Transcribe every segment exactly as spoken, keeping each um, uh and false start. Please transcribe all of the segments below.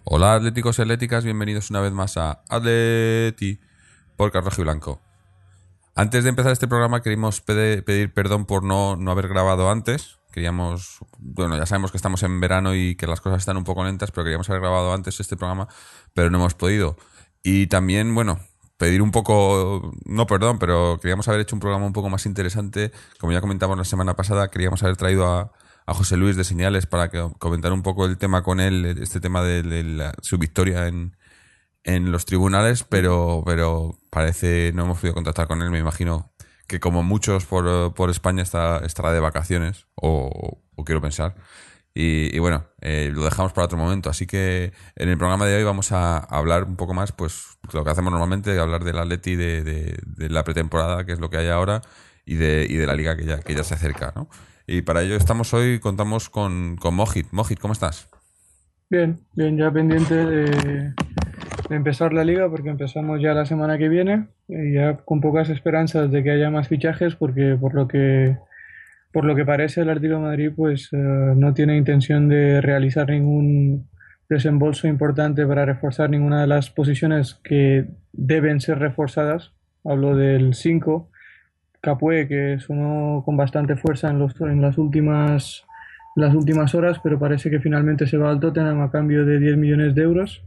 Hola atléticos y atléticas, bienvenidos una vez más a Atleti por Rojo y Blanco. Antes de empezar este programa queríamos pede- pedir perdón por no, no haber grabado antes. Queríamos, bueno, ya sabemos que estamos en verano y que las cosas están un poco lentas, pero queríamos haber grabado antes este programa, pero no hemos podido. Y también, bueno, pedir un poco, no perdón, pero queríamos haber hecho un programa un poco más interesante. Como ya comentamos la semana pasada, queríamos haber traído a, a José Luis de Señales para que comentar un poco el tema con él, este tema de, de la- su victoria en en los tribunales, pero, pero parece no hemos podido contactar con él. Me imagino que como muchos por, por España está, estará de vacaciones, o, o quiero pensar. Y, y bueno, eh, lo dejamos para otro momento. Así que en el programa de hoy vamos a hablar un poco más, pues lo que hacemos normalmente, hablar del Atleti, de, de, de la pretemporada, que es lo que hay ahora, y de, y de la liga que ya, que ya se acerca, ¿no? Y para ello estamos hoy, contamos con, con Mojit. Mojit, ¿cómo estás? Bien, bien, ya pendiente de, de empezar la liga porque empezamos ya la semana que viene y ya con pocas esperanzas de que haya más fichajes porque por lo que por lo que parece el Atlético de Madrid pues eh, no tiene intención de realizar ningún desembolso importante para reforzar ninguna de las posiciones que deben ser reforzadas. Hablo del cinco Capué, que sonó con bastante fuerza en los en las últimas las últimas horas, pero parece que finalmente se va al Tottenham a cambio de diez millones de euros.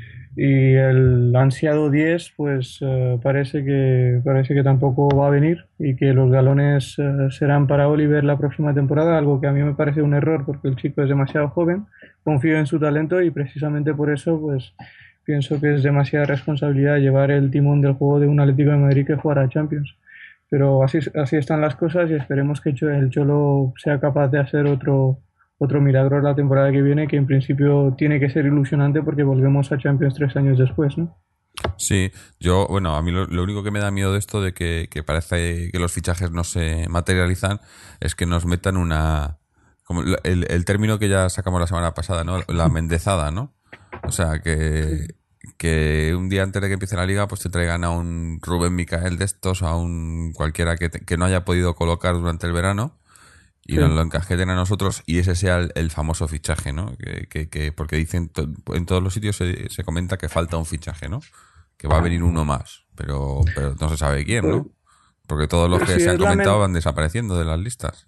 Y el ansiado diez pues eh, parece que, parece que tampoco va a venir y que los galones eh, serán para Oliver la próxima temporada, algo que a mí me parece un error porque el chico es demasiado joven, confío en su talento y precisamente por eso pues pienso que es demasiada responsabilidad llevar el timón del juego de un Atlético de Madrid que jugará Champions. Pero así, así están las cosas y esperemos que el Cholo sea capaz de hacer otro, otro milagro la temporada que viene, que en principio tiene que ser ilusionante porque volvemos a Champions tres años después, ¿no? Sí, yo, bueno, a mí lo, lo único que me da miedo de esto de que, que parece que los fichajes no se materializan es que nos metan una, como la- el, el término que ya sacamos la semana pasada, ¿no? La mendezada, ¿no? O sea, que, que un día antes de que empiece la liga, pues te traigan a un Rubén Micael de estos, a un cualquiera que, te- que no haya podido colocar durante el verano y Sí. nos lo encajeten a nosotros y ese sea el, el famoso fichaje, ¿no? Que, que, que- porque dicen, to- en todos los sitios se, se comenta que falta un fichaje, ¿no? Que va a venir uno más, pero, pero no se sabe quién, Pues, ¿no? Porque todos los que si se han es la comentado men- van desapareciendo de las listas.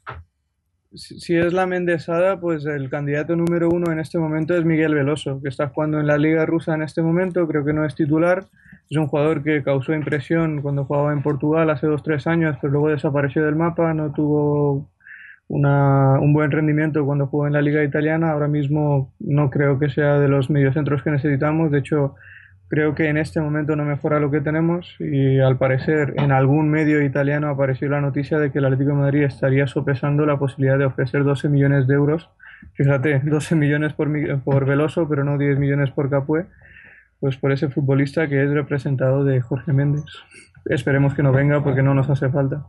si si es la mendezada, pues el candidato número uno en este momento es Miguel Veloso, que está jugando en la Liga Rusa en este momento, creo que no es titular. Es un jugador que causó impresión cuando jugaba en Portugal hace dos, tres años, pero luego desapareció del mapa, no tuvo una, un buen rendimiento cuando jugó en la liga italiana. Ahora mismo no creo que sea de los mediocentros que necesitamos. De hecho, creo que en este momento no mejora lo que tenemos y al parecer en algún medio italiano apareció la noticia de que el Atlético de Madrid estaría sopesando la posibilidad de ofrecer doce millones de euros. Fíjate, doce millones por, por Veloso, pero no diez millones por Capué, pues por ese futbolista que es representado de Jorge Méndez. Esperemos que no venga porque no nos hace falta.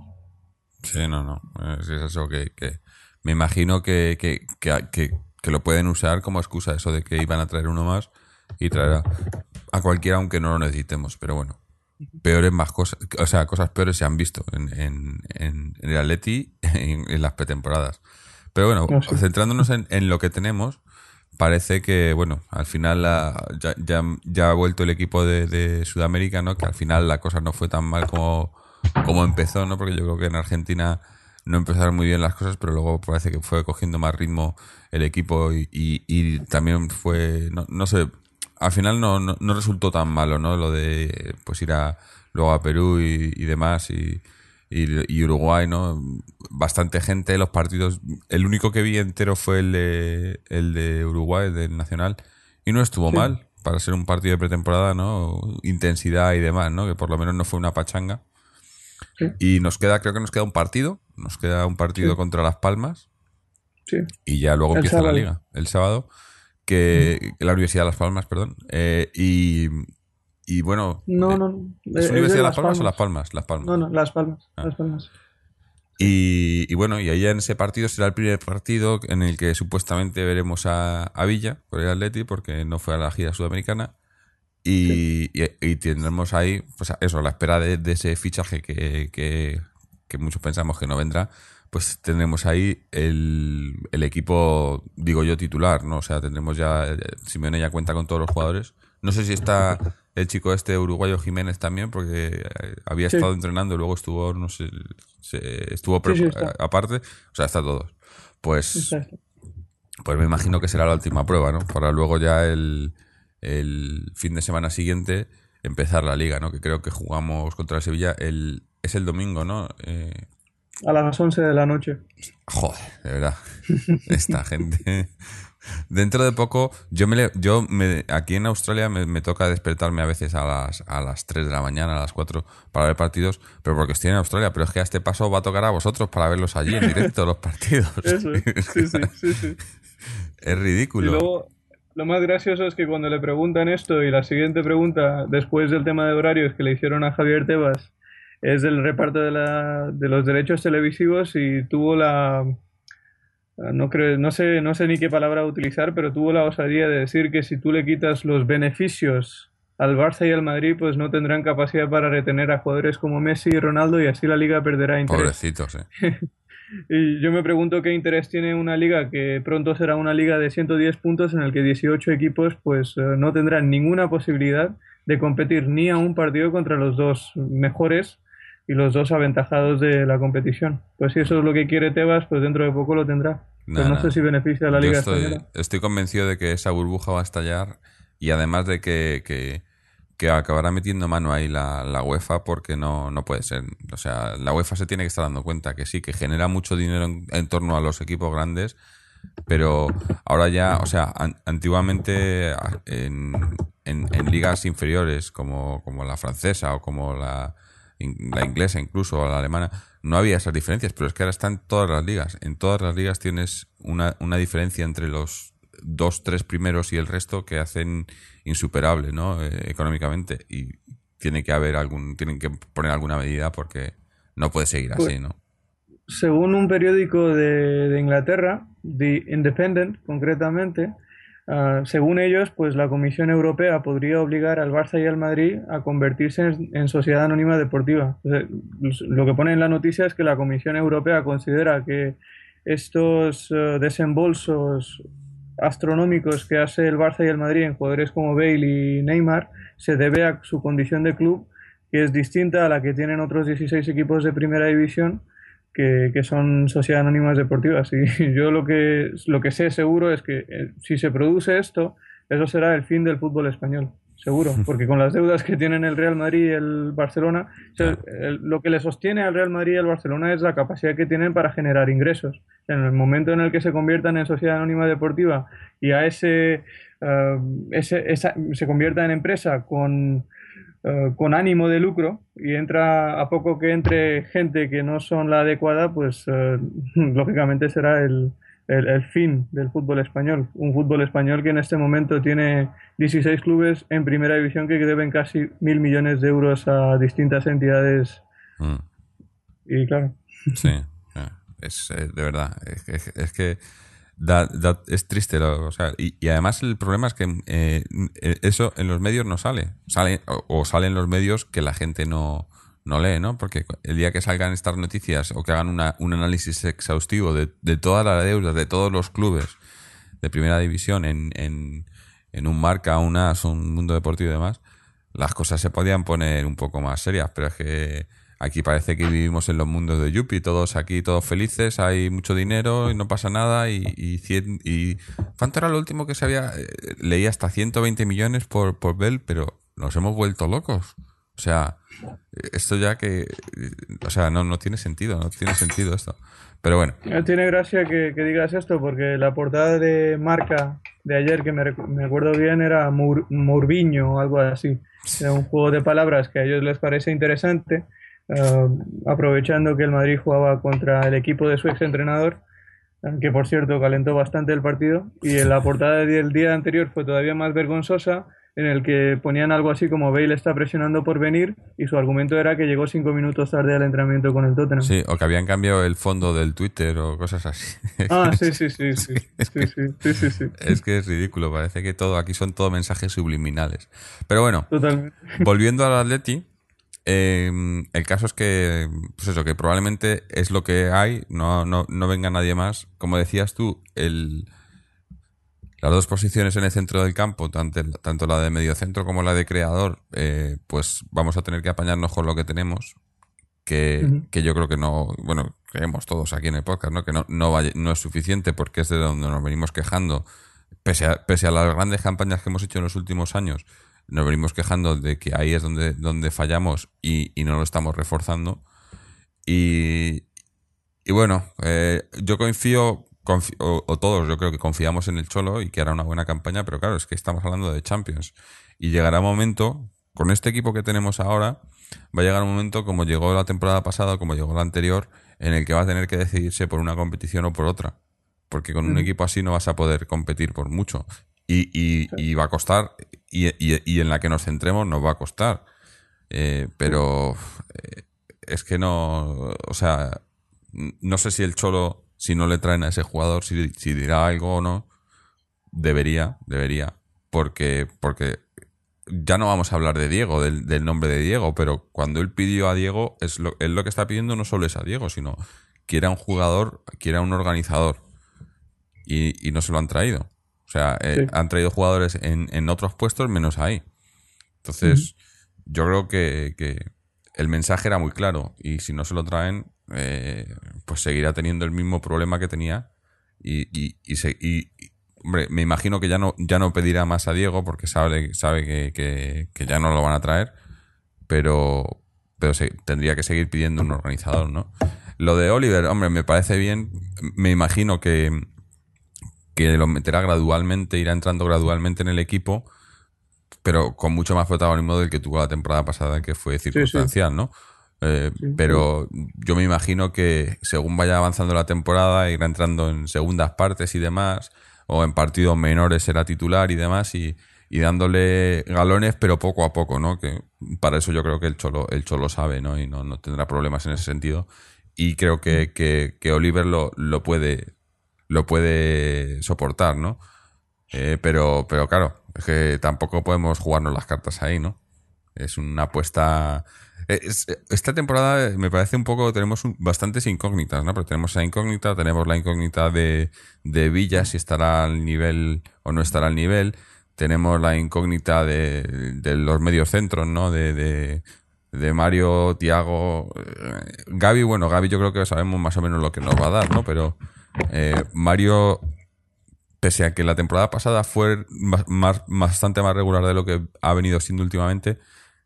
Sí, no, no. Es, es eso que, que me imagino que, que, que, que- que lo pueden usar como excusa eso de que iban a traer uno más y traer a, a cualquiera aunque no lo necesitemos. Pero bueno, peores más cosas, o sea, cosas peores se han visto en, en, en, en el Atleti en, en las pretemporadas. Pero bueno, No sé. centrándonos en, en lo que tenemos, parece que, bueno, al final la- ya, ya, ya ha vuelto el equipo de, de Sudamérica, ¿no? Que al final la cosa no fue tan mal como, como empezó, ¿no? Porque yo creo que en Argentina no empezaron muy bien las cosas, pero luego parece que fue cogiendo más ritmo el equipo y, y, y también fue, no, no sé, al final no, no, no resultó tan malo, ¿no? Lo de pues ir a, luego a Perú y, y demás y, y, y Uruguay, ¿no? Bastante gente, los partidos. El único que vi entero fue el de, el de Uruguay, del Nacional, y no estuvo Sí, mal para ser un partido de pretemporada, ¿no? Intensidad y demás, ¿no? Que por lo menos no fue una pachanga. sí, Y nos queda, creo que nos queda un partido, nos queda un partido sí, contra Las Palmas sí. y ya luego El empieza la sábado. liga, el sábado, Ujú. que, que la Universidad de Las Palmas, perdón. Eh, y, y bueno, No, eh, no, no, ¿es eh, es de Universidad de Las Las Palmas o Las Palmas. Palmas? Las No, Palmas. no, Las Palmas, Ah. Las Palmas. Sí, Y, y bueno, y ahí en ese partido será el primer partido en el que supuestamente veremos a, a Villa por el Atleti, porque no fue a la gira sudamericana. sí, Y, y- y tendremos ahí, pues eso, a la espera de, de ese fichaje que, que, que muchos pensamos que no vendrá, pues tendremos ahí el, el equipo, digo yo, titular, ¿no? O sea, tendremos ya, eh, Simeone ya cuenta con todos los jugadores. No sé si está el chico este uruguayo Jiménez también, porque eh, había Sí, estado entrenando y luego estuvo, no sé, se- estuvo pre- sí, sí, está. aparte. O sea, está todos. Pues, Está, está. pues me imagino que será la última prueba, ¿no? Para luego ya el, el fin de semana siguiente empezar la liga, ¿no? Que creo que jugamos contra el Sevilla el, es el domingo, ¿no? Eh, A las once de la noche. joder, de verdad. Esta gente. Dentro de poco, yo me, le- yo me aquí en Australia me, me toca despertarme a veces a las, a las tres de la mañana, a las cuatro para ver partidos, pero porque estoy en Australia, pero es que a este paso va a tocar a vosotros para verlos allí en directo, los partidos. Eso es. Es que Sí, sí, sí, sí. es Y ridículo. luego, lo más gracioso es que cuando le preguntan esto y la siguiente pregunta, después del tema de horarios que le hicieron a Javier Tebas, es del reparto de, la, de los derechos televisivos y tuvo la, no creo, no sé, no sé ni qué palabra utilizar, pero tuvo la osadía de decir que si tú le quitas los beneficios al Barça y al Madrid, pues no tendrán capacidad para retener a jugadores como Messi y Ronaldo y así la liga perderá interés. Pobrecitos, eh. Y yo me pregunto qué interés tiene una liga que pronto será una liga de ciento diez puntos en el que dieciocho equipos pues eh, no tendrán ninguna posibilidad de competir ni a un partido contra los dos mejores y los dos aventajados de la competición. Pues si eso es lo que quiere Tebas, pues dentro de poco lo tendrá. Pero Nada, no sé nada. si beneficia a la Yo liga estoy, española. estoy convencido de que esa burbuja va a estallar y además de que, que, que acabará metiendo mano ahí la, la UEFA porque no, no puede ser. O sea, la UEFA se tiene que estar dando cuenta que sí, que genera mucho dinero en, en torno a los equipos grandes, pero ahora ya, o sea, an- antiguamente a- en, en, en ligas inferiores como, como la francesa o como la, in- la inglesa incluso o la alemana, no había esas diferencias, pero es que ahora están todas las ligas. En todas las ligas tienes una, una diferencia entre los dos, tres primeros y el resto que hacen insuperable, ¿no? Eh, económicamente. Y tiene que haber algún, tienen que poner alguna medida porque no puede seguir Pues así, ¿no? según un periódico de, de Inglaterra, The Independent concretamente, ah, según ellos, pues la Comisión Europea podría obligar al Barça y al Madrid a convertirse en, en sociedad anónima deportiva. O sea, lo que pone en la noticia es que la Comisión Europea considera que estos eh, desembolsos astronómicos que hace el Barça y el Madrid en jugadores como Bale y Neymar se debe a su condición de club, que es distinta a la que tienen otros dieciséis equipos de primera división que, que son sociedades anónimas deportivas. Y yo lo que, lo que sé seguro es que eh, si se produce esto, eso será el fin del fútbol español. Seguro, porque con las deudas que tienen el Real Madrid y el Barcelona, o sea, Claro. el- lo que le sostiene al Real Madrid y al Barcelona es la capacidad que tienen para generar ingresos. En el momento en el que se conviertan en sociedad anónima deportiva y a ese, eh, ese esa- se convierta en empresa con eh, con ánimo de lucro y entra a poco que entre gente que no son la adecuada, pues eh, lógicamente será el, el, el fin del fútbol español. Un fútbol español que en este momento tiene dieciséis clubes en primera división que deben casi mil millones de euros a distintas entidades. Mm. Y claro, Sí, eh, es eh, de verdad, es, que- es que da- da- es triste, lo- o sea, y, y además el problema es que eh, eh, eso en los medios no sale, sale o, o sale en los medios que la gente no, no lee, ¿no? Porque el día que salgan estas noticias o que hagan una, un análisis exhaustivo de, de toda la deuda de todos los clubes de primera división en, en, en un Marca, un As, un Mundo Deportivo y demás, las cosas se podían poner un poco más serias, pero es que aquí parece que vivimos en los mundos de Yuppie, todos aquí, todos felices, hay mucho dinero y no pasa nada y, y, cien- y ¿cuánto era lo último que se había? Eh, leí hasta ciento veinte millones por, por Bell, pero nos hemos vuelto locos. O sea, esto ya que, o sea, no, no tiene sentido, no tiene sentido esto. Pero bueno, eh, tiene gracia que, que digas esto porque la portada de Marca de ayer, que me, recu- me acuerdo bien, era Mour- Mourviño o algo así. Era un juego de palabras que a ellos les parece interesante, eh, aprovechando que el Madrid jugaba contra el equipo de su exentrenador, eh, que por cierto calentó bastante el partido, y en la portada del día anterior fue todavía más vergonzosa, en el que ponían algo así como Bale está presionando por venir, y su argumento era que llegó cinco minutos tarde al entrenamiento con el Tottenham. sí, o que habían cambiado el fondo del Twitter o cosas así. Ah, sí, sí, sí, Sí, sí, es sí, que, sí, sí, sí, sí, es que es ridículo, parece que todo aquí son todo mensajes subliminales. Pero bueno, totalmente. volviendo al Atleti, Eh, el caso es que, pues eso, que probablemente es lo que hay, no, no, no venga nadie más. Como decías tú, el, las dos posiciones en el centro del campo, tanto, tanto la de mediocentro como la de creador, eh, pues vamos a tener que apañarnos con lo que tenemos, que, Ujú. que yo creo que no, bueno, creemos todos aquí en el podcast, ¿no? Que no, no, vaya- no es suficiente porque es de donde nos venimos quejando, pese a, pese a las grandes campañas que hemos hecho en los últimos años, nos venimos quejando de que ahí es donde, donde fallamos y, y no lo estamos reforzando. Y, y bueno, eh, yo confío, confi- o, o todos yo creo que confiamos en el Cholo y que hará una buena campaña, pero claro, es que estamos hablando de Champions. Y llegará un momento, con este equipo que tenemos ahora, va a llegar un momento como llegó la temporada pasada, como llegó la anterior, en el que va a tener que decidirse por una competición o por otra. Porque con un Ujú. equipo así no vas a poder competir por mucho. Y, y, Sí, y va a costar, y, y, y en la que nos centremos nos va a costar. Eh, sí. pero eh, es que no, o sea, n- no sé si el Cholo, si no le traen a ese jugador, si, si dirá algo o no, debería, debería, porque, porque ya no vamos a hablar de Diego, del, del nombre de Diego, pero cuando él pidió a Diego, es lo, él lo que está pidiendo no solo es a Diego, sino quiere a un jugador, quiere a un organizador, y, y no se lo han traído. O sea, eh, Sí. han traído jugadores en, en otros puestos menos ahí. Ujú. Entonces, yo creo que, que el mensaje era muy claro y si no se lo traen, eh, pues seguirá teniendo el mismo problema que tenía y, y, y, se- y- y, hombre, me imagino que ya no, ya no pedirá más a Diego porque sabe, sabe que, que- que ya no lo van a traer, pero, pero se- tendría que seguir pidiendo un organizador, ¿no? Lo de Oliver, hombre, me parece bien. Me imagino que, que lo meterá gradualmente, irá entrando gradualmente en el equipo pero con mucho más protagonismo del que tuvo la temporada pasada, que fue Sí, sí, circunstancial, ¿no? Eh, sí, sí. pero yo me imagino que según vaya avanzando la temporada, irá entrando en segundas partes y demás, o en partidos menores será titular y demás, y, y dándole galones, pero poco a poco, ¿no? Que para eso yo creo que el Cholo, el Cholo sabe, ¿no? Y no, no tendrá problemas en ese sentido. Y creo Ujú. que, que, que Oliver lo, lo puede, lo puede soportar, ¿no? Eh, pero, pero claro, es que tampoco podemos jugarnos las cartas ahí, ¿no? Es una apuesta. eh, es- esta temporada me parece un poco. Tenemos un- bastantes incógnitas, ¿no? Pero tenemos esa incógnita, tenemos la incógnita de, de Villa, si estará al nivel o no estará al nivel. Tenemos la incógnita de, de los mediocentros, ¿no? De, de, de Mario, Tiago, Gaby. Bueno, Gaby yo creo que sabemos más o menos lo que nos va a dar, ¿no? Pero eh, Mario pese a que la temporada pasada fue más, más- bastante más regular de lo que ha venido siendo últimamente,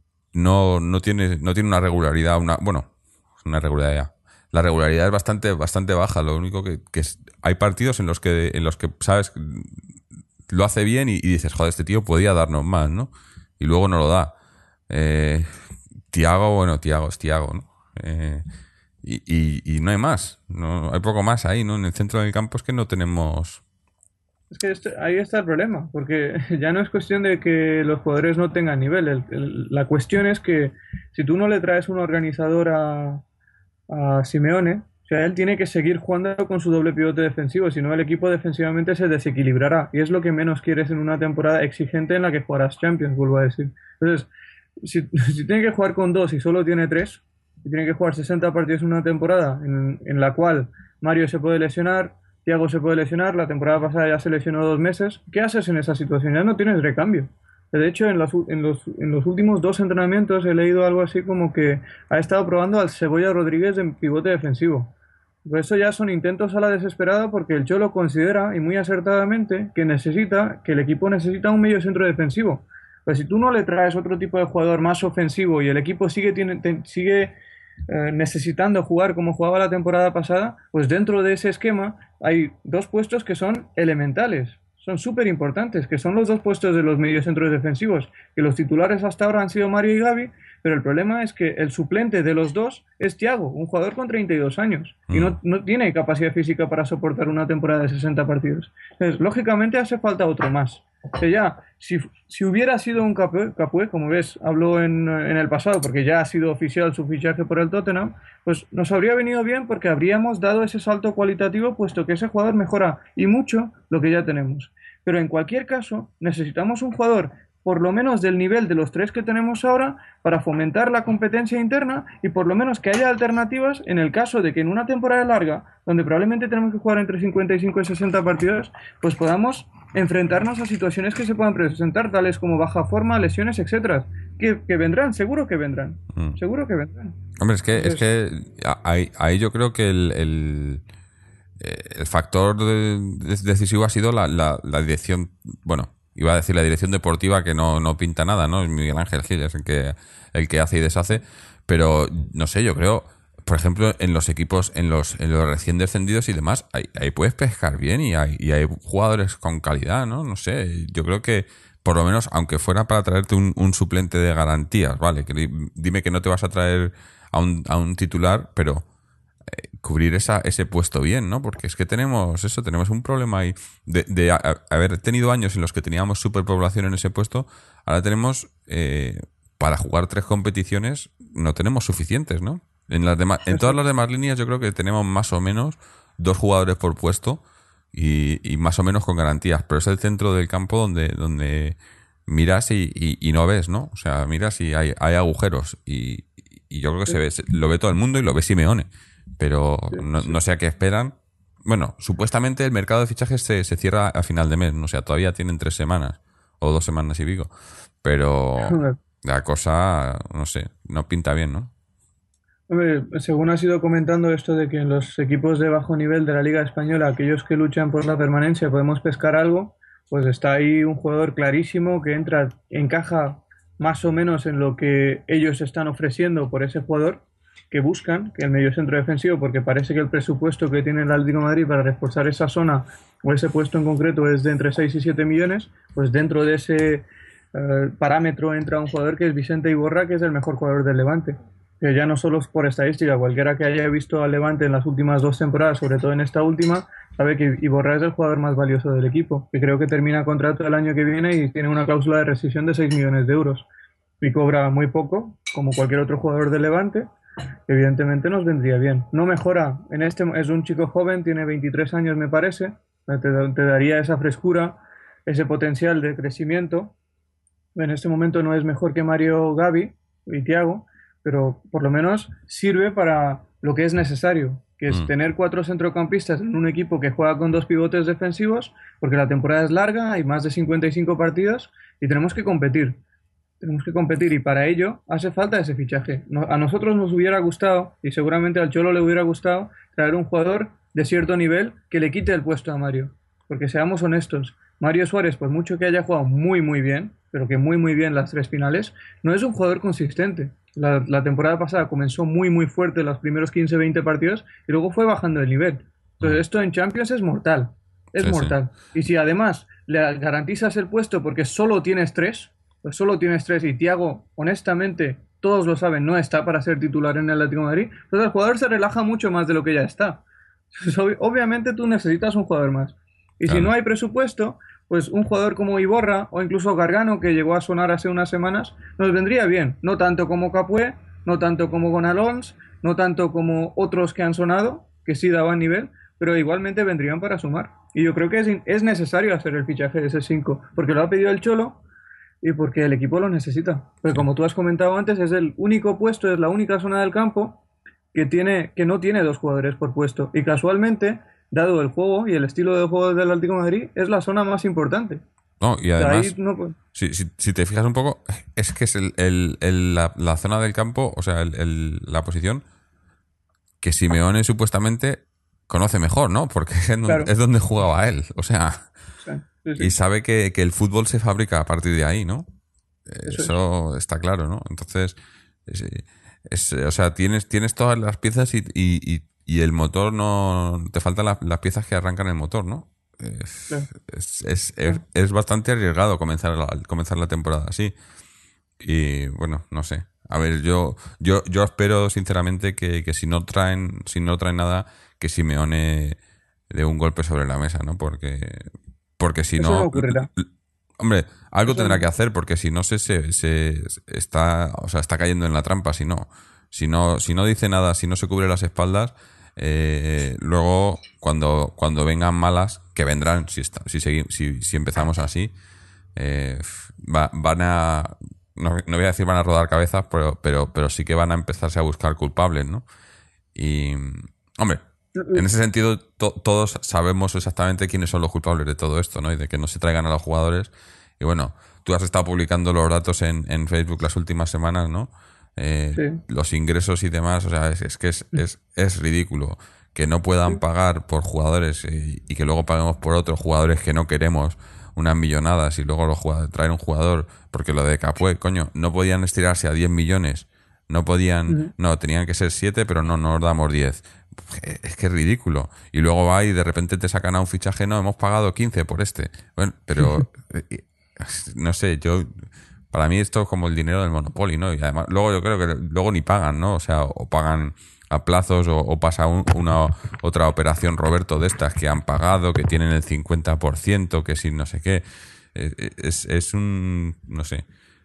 no, no tiene, no tiene una regularidad, una, bueno, una regularidad. La regularidad es bastante, bastante baja. Lo único que, que es- hay partidos en los que, en los que, sabes, lo hace bien y, y dices, joder, este tío podía darnos más, ¿no? Y luego no lo da. Eh, Tiago, bueno, Tiago es Tiago, ¿no? Eh, y, y- y no hay más. No, hay poco más ahí, ¿no? En el centro del campo es que no tenemos. Es que este- ahí está el problema, porque ya no es cuestión de que los jugadores no tengan nivel. El- el- la cuestión es que si tú no le traes un organizador a, a Simeone, o sea, él tiene que seguir jugando con su doble pivote defensivo, si no el equipo defensivamente se desequilibrará. Y es lo que menos quieres en una temporada exigente en la que jugarás Champions, vuelvo a decir. Entonces, si, si tiene que jugar con dos y solo tiene tres, y tiene que jugar sesenta partidos en una temporada en, en la cual Mario se puede lesionar, Thiago se puede lesionar, la temporada pasada ya se lesionó dos meses, ¿qué haces en esa situación? Ya no tienes recambio. De hecho, en los, en los, en los últimos dos entrenamientos he leído algo así como que ha estado probando al Cebolla Rodríguez en pivote defensivo. Por eso ya son intentos a la desesperada porque el Cholo considera, y muy acertadamente, que necesita, que el equipo necesita un medio centro defensivo. Pero si tú no le traes otro tipo de jugador más ofensivo y el equipo sigue, tiene, te- sigue eh, necesitando jugar como jugaba la temporada pasada, pues dentro de ese esquema hay dos puestos que son elementales, son súper importantes, que son los dos puestos de los mediocentros defensivos, que los titulares hasta ahora han sido Mario y Gavi, pero el problema es que el suplente de los dos es Thiago, un jugador con treinta y dos años, y Mm. no, no tiene capacidad física para soportar una temporada de sesenta partidos. Entonces, lógicamente hace falta otro más. Que ya, si, si hubiera sido un Capué, Capué, como ves, habló en, en el pasado, porque ya ha sido oficial su fichaje por el Tottenham, pues nos habría venido bien porque habríamos dado ese salto cualitativo, puesto que ese jugador mejora y mucho lo que ya tenemos. Pero en cualquier caso, necesitamos un jugador por lo menos del nivel de los tres que tenemos ahora para fomentar la competencia interna y por lo menos que haya alternativas en el caso de que en una temporada larga, donde probablemente tenemos que jugar entre cincuenta y cinco y sesenta partidos, pues podamos enfrentarnos a situaciones que se puedan presentar, tales como baja forma, lesiones, etcétera, que, que vendrán, seguro que vendrán, Mm. seguro que vendrán. Hombre, es que, Entonces, es que ahí, ahí yo creo que el, el, eh, el factor de- de- decisivo ha sido la, la, la dirección, bueno, iba a decir la dirección deportiva, que no, no pinta nada, ¿no? Es Miguel Ángel Gil, es el que, el que hace y deshace, pero no sé, yo creo, por ejemplo, en los equipos, en los, en los recién descendidos y demás, ahí, ahí puedes pescar bien y hay, y hay jugadores con calidad, ¿no? No sé, yo creo que por lo menos, aunque fuera para traerte un, un suplente de garantías, ¿vale? Que di- dime que no te vas a traer a un, a un titular, pero eh, cubrir esa, ese puesto bien, ¿no? Porque es que tenemos eso, tenemos un problema ahí de, de a- a- haber tenido años en los que teníamos superpoblación en ese puesto, ahora tenemos, eh, para jugar tres competiciones, no tenemos suficientes, ¿no? En las demás, en todas las demás líneas yo creo que tenemos más o menos dos jugadores por puesto y, y más o menos con garantías, pero es el centro del campo donde, donde miras y, y- y no ves, ¿no? O sea, miras y hay, hay agujeros y, y yo creo que se ve, se- lo ve todo el mundo y lo ve Simeone, pero no, no sé a qué esperan. Bueno, supuestamente el mercado de fichajes se, se cierra a final de mes, ¿no? O sea, todavía tienen tres semanas o dos semanas y pico, pero la cosa, no sé, no pinta bien, ¿no? hombre, según has ido comentando esto de que en los equipos de bajo nivel de la Liga Española, aquellos que luchan por la permanencia, podemos pescar algo, pues está ahí un jugador clarísimo que entra, encaja más o menos en lo que ellos están ofreciendo por ese jugador que buscan, que el mediocentro defensivo, porque parece que el presupuesto que tiene el Atlético de Madrid para reforzar esa zona o ese puesto en concreto es de entre seis y siete millones, pues dentro de ese eh, parámetro entra un jugador que es Vicente Iborra, que es el mejor jugador del Levante. Que ya no solo es por estadística, cualquiera que haya visto al Levante en las últimas dos temporadas, sobre todo en esta última, sabe que Iborra es el jugador más valioso del equipo, que creo que termina contrato el año que viene y tiene una cláusula de rescisión de seis millones de euros. Y cobra muy poco, como cualquier otro jugador del Levante, evidentemente nos vendría bien. No mejora, en este es un chico joven, tiene veintitrés años me parece, te, te daría esa frescura, ese potencial de crecimiento. En este momento no es mejor que Mario Gavi y Thiago, pero por lo menos sirve para lo que es necesario, que es Mm. tener cuatro centrocampistas en un equipo que juega con dos pivotes defensivos, porque la temporada es larga, hay más de cincuenta y cinco partidos y tenemos que competir. Tenemos que competir y para ello hace falta ese fichaje. No- a nosotros nos hubiera gustado, y seguramente al Cholo le hubiera gustado, traer un jugador de cierto nivel que le quite el puesto a Mario. Porque seamos honestos, Mario Suárez, por mucho que haya jugado muy muy bien, pero que muy muy bien las tres finales, no es un jugador consistente. La, la temporada pasada comenzó muy muy fuerte los primeros quince veinte partidos y luego fue bajando el nivel. Entonces esto en Champions es mortal, es Sí, sí. mortal. Y si además le garantizas el puesto porque solo tienes tres, pues solo tienes tres y Thiago, honestamente, todos lo saben, no está para ser titular en el Atlético de Madrid, entonces el jugador se relaja mucho más de lo que ya está. Obviamente tú necesitas un jugador más. Y Claro. si no hay presupuesto, pues un jugador como Iborra o incluso Gargano, que llegó a sonar hace unas semanas, nos vendría bien. No tanto como Capué, no tanto como Gonalons, no tanto como otros que han sonado, que sí daban nivel, pero igualmente vendrían para sumar. Y yo creo que es, es necesario hacer el fichaje de ese cinco, porque lo ha pedido el Cholo y porque el equipo lo necesita. Porque como tú has comentado antes, es el único puesto, es la única zona del campo que, tiene, que no tiene dos jugadores por puesto. Y casualmente, dado el juego y el estilo de juego del Atlético de Madrid, es la zona más importante. No, y De además, ahí no- si, si, si te fijas un poco, es que es el, el- el- la, la zona del campo, o sea, el- el- la posición que Simeone supuestamente conoce mejor, ¿no? Porque es, en donde, Claro. es donde jugaba él, o sea, o sea, sí, sí. y sabe que, que el fútbol se fabrica a partir de ahí, ¿no? Eso Eso, está claro, ¿no? Entonces, es, es- o sea, tienes, tienes todas las piezas y, y, y- y el motor no... Te faltan las, las piezas que arrancan el motor, ¿no? Es, Claro. es, es, es- es bastante arriesgado comenzar la, comenzar la temporada así. Y bueno, no sé. A ver, yo yo yo espero sinceramente que, que si no traen si no traen nada, que Simeone dé un golpe sobre la mesa, ¿no? Porque porque si Eso no... no ocurrirá. Hombre, algo Eso tendrá no. que hacer porque si no se, se, se está, o sea, está cayendo en la trampa. Si no, si no, si no dice nada, si no se cubre las espaldas, eh, luego cuando cuando vengan malas, que vendrán si está, si, segui- si si empezamos así, eh, va, van a... No, no voy a decir van a rodar cabezas, pero, pero, pero sí que van a empezarse a buscar culpables, ¿no? Y, hombre, en ese sentido to, todos sabemos exactamente quiénes son los culpables de todo esto, ¿no? Y de que no se traigan a los jugadores. Y bueno, tú has estado publicando los datos en, en Facebook las últimas semanas, ¿no? Eh, Sí. los ingresos y demás, o sea, es, es que es, es, es ridículo que no puedan pagar por jugadores y, y que luego paguemos por otros jugadores que no queremos unas millonadas y luego los jugadores, traer un jugador, porque lo de Capué, coño, no podían estirarse a diez millones, no podían, Ujú. no, tenían que ser siete pero no, no nos damos diez. Es que es ridículo. Y luego va y de repente te sacan a un fichaje, no, hemos pagado quince por este. Bueno, pero eh, no sé, yo para mí esto es como el dinero del Monopoly, ¿no? Y además, luego yo creo que luego ni pagan, ¿no? O sea, o pagan a plazos o, o pasa un- una otra operación Roberto de estas que han pagado, que tienen el cincuenta por ciento, que si no sé qué. Eh, eh, Es, es un, no sé,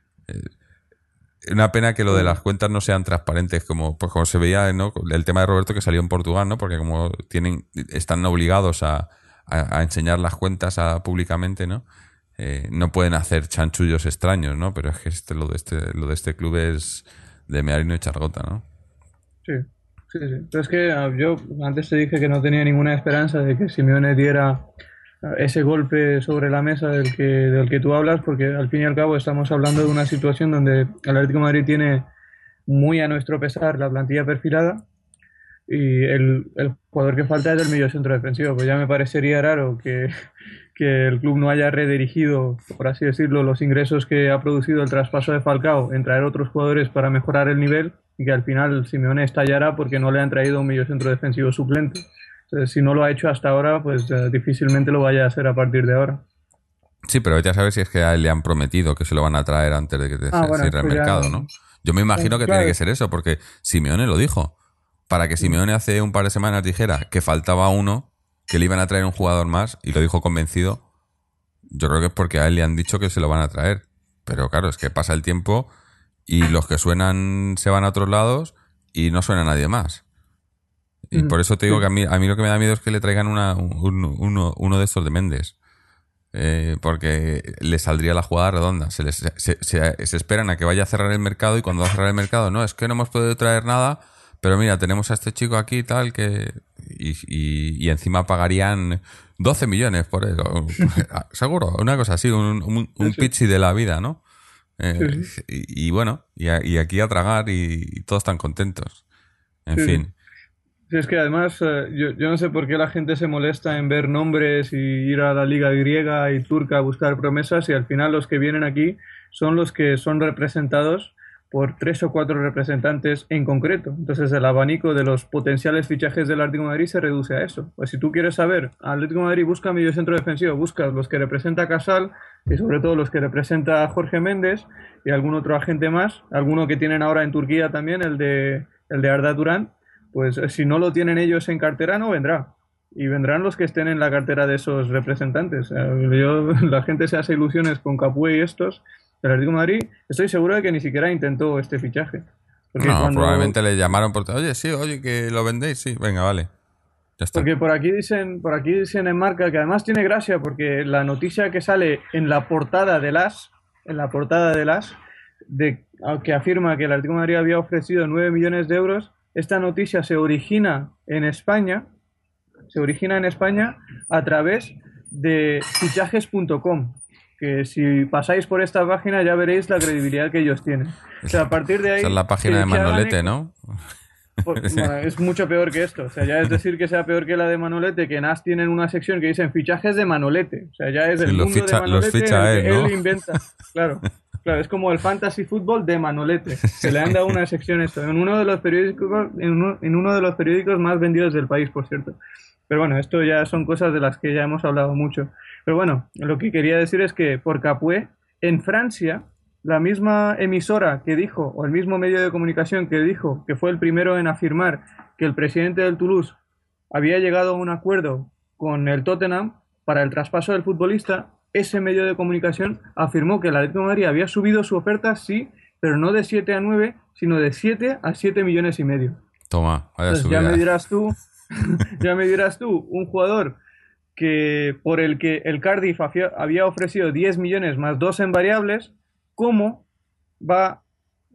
una pena que lo de las cuentas no sean transparentes, como, pues como se veía, ¿no? El tema de Roberto que salió en Portugal, ¿no? Porque como tienen, están obligados a, a, a enseñar las cuentas a, públicamente, ¿no? Eh, no pueden hacer chanchullos extraños, ¿no? Pero es que este, lo de este, lo de este club es de mear y echar gota, ¿no? Sí, sí, sí. Pero es que ah, yo antes te dije que no tenía ninguna esperanza de que Simeone diera ah, ese golpe sobre la mesa del que, del que tú hablas, porque al fin y al cabo estamos hablando de una situación donde el Atlético de Madrid tiene muy a nuestro pesar la plantilla perfilada y el, el jugador que falta es el mediocentro defensivo. Pues ya me parecería raro que, que el club no haya redirigido, por así decirlo, los ingresos que ha producido el traspaso de Falcao en traer otros jugadores para mejorar el nivel y que al final Simeone estallará porque no le han traído un mediocentro defensivo suplente. Entonces, si no lo ha hecho hasta ahora, pues eh, difícilmente lo vaya a hacer a partir de ahora. Sí, pero vete a saber si es que a él le han prometido que se lo van a traer antes de que Ah, se bueno, cierre el esto ya mercado, no. ¿no? Yo me imagino que tiene Claro. que ser eso, porque Simeone lo dijo. Para que Simeone hace un par de semanas dijera que faltaba uno, que le iban a traer un jugador más, y lo dijo convencido, yo creo que es porque a él le han dicho que se lo van a traer. Pero claro, es que pasa el tiempo y los que suenan se van a otros lados y no suena nadie más. Y Mm, por eso te digo que a sí, mí, a mí lo que me da miedo es que le traigan una, un- uno, uno de estos de Méndez. Eh, porque le saldría la jugada redonda. Se, les, se, se, se esperan a que vaya a cerrar el mercado y cuando va a cerrar el mercado, no, es que no hemos podido traer nada, pero mira, tenemos a este chico aquí y tal, que y, y, y encima pagarían doce millones por él. o- Seguro, una cosa así, un, un, sí, un sí, pitchy de la vida, ¿no? sí, Eh, sí, y, y bueno, y, a- y aquí a tragar y, y todos están contentos. En sí, sí. fin. Sí, es que además eh, yo, yo no sé por qué la gente se molesta en ver nombres y ir a la liga griega y turca a buscar promesas y al final los que vienen aquí son los que son representados por tres o cuatro representantes en concreto. Entonces el abanico de los potenciales fichajes del Atlético de Madrid se reduce a eso. Pues si tú quieres saber, Atlético de Madrid busca medio centro defensivo, buscas los que representa a Casal y sobre todo los que representa a Jorge Méndez y algún otro agente más, alguno que tienen ahora en Turquía también, el de, el de Arda Turán, pues eh, si no lo tienen ellos en cartera, no vendrá. Y vendrán los que estén en la cartera de esos representantes. Eh, Yo, la gente se hace ilusiones con Capué y estos. El Atlético de Madrid, estoy seguro de que ni siquiera intentó este fichaje. Porque No, cuando, probablemente le llamaron por... Oye, sí, oye, que lo vendéis, sí, venga, vale. Ya está. porque por aquí dicen, por aquí dicen en marca que además tiene gracia porque la noticia que sale en la portada del As, en la portada del As, de, que afirma que el Atlético de Madrid había ofrecido nueve millones de euros, esta noticia se origina en España se origina en España a través de fichajes punto com, que si pasáis por esta página ya veréis la credibilidad que ellos tienen. O sea, a partir de Esa es ahí, la página de que, que hagan Manolete, eco, ¿no? por- bueno, es mucho peor que esto. O sea, ya es decir que sea peor que la de Manolete, que en As tienen una sección que dicen fichajes de Manolete. O sea, ya es Sí, el los mundo de ficha, los Manolete en el ficha que él, ¿no? él inventa. Claro, claro, es como el fantasy fútbol de Manolete, que le han dado una sección esto, en uno de los periódicos, en uno, en uno de los periódicos más vendidos del país, por cierto. Pero bueno, esto ya son cosas de las que ya hemos hablado mucho. Pero bueno, lo que quería decir es que por Capué, en Francia, la misma emisora que dijo, o el mismo medio de comunicación que dijo, que fue el primero en afirmar que el presidente del Toulouse había llegado a un acuerdo con el Tottenham para el traspaso del futbolista, ese medio de comunicación afirmó que el Atlético de Madrid había subido su oferta, sí, pero no de siete a nueve, sino de siete a siete millones y medio. Toma, vaya Entonces ya subida. me dirás tú, ya me dirás tú, un jugador que por el que el Cardiff hafia- había ofrecido diez millones más dos en variables, ¿cómo va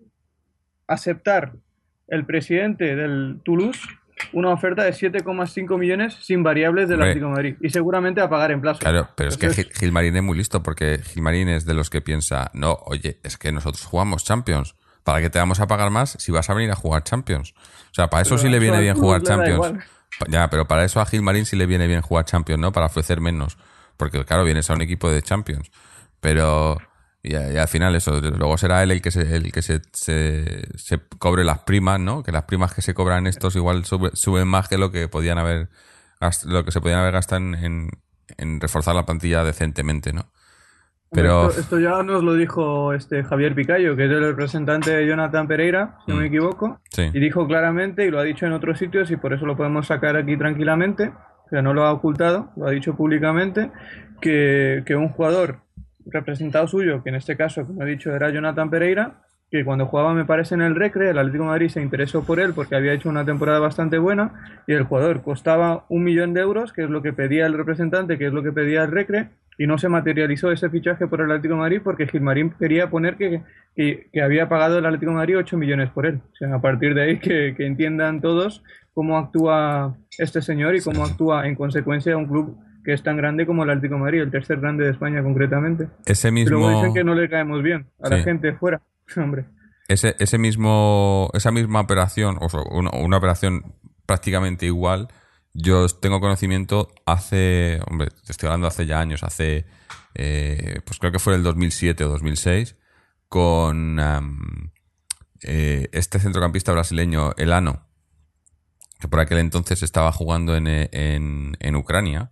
a aceptar el presidente del Toulouse una oferta de siete coma cinco millones sin variables del Hombre, Atlético de Madrid? Y seguramente a pagar en plazos. claro, pero es que Entonces, Gil- Gilmarín es muy listo porque Gilmarín es de los que piensa, no, oye, es que nosotros jugamos Champions. ¿Para qué te vamos a pagar más si vas a venir a jugar Champions? O sea, para eso pero sí le eso viene al bien jugar Toulouse le da Champions. igual. Pa- Ya, pero para eso a Gilmarín sí le viene bien jugar Champions, ¿no? Para ofrecer menos. Porque, claro, vienes a un equipo de Champions. Pero, y, a- y al final eso, luego será él el que se, el que se, se, se cobre las primas, ¿no? Que las primas que se cobran estos igual sube- suben más que lo que podían haber, gast- lo que se podían haber gastado en, en, en reforzar la plantilla decentemente, ¿no? Hombre, Pero, esto, esto ya nos lo dijo este Javier Picayo, que es el representante de Jonathan Pereira, si no mm, me equivoco, sí, y dijo claramente, y lo ha dicho en otros sitios, y por eso lo podemos sacar aquí tranquilamente, o sea, no lo ha ocultado, lo ha dicho públicamente, que, que un jugador representado suyo, que en este caso, como he dicho, era Jonathan Pereira, que cuando jugaba, me parece, en el Recre, el Atlético de Madrid se interesó por él porque había hecho una temporada bastante buena, y el jugador costaba un millón de euros, que es lo que pedía el representante, que es lo que pedía el Recre, y no se materializó ese fichaje por el Atlético de Madrid porque Gilmarín quería poner que, que, que había pagado el Atlético de Madrid ocho millones por él. O sea, a partir de ahí que, que entiendan todos cómo actúa este señor y sí, cómo sí. actúa en consecuencia un club que es tan grande como el Atlético de Madrid, el tercer grande de España concretamente. Ese Y luego dicen que mismo, no le caemos bien a la sí, gente fuera. Hombre, ese, ese mismo, esa misma operación, o sea, una, una operación prácticamente igual, yo tengo conocimiento hace, hombre, te estoy hablando hace ya años, hace, eh, pues creo que fue el dos mil siete o dos mil seis, con am, eh, este centrocampista brasileño, Elano, que por aquel entonces estaba jugando en, eh, en, en Ucrania,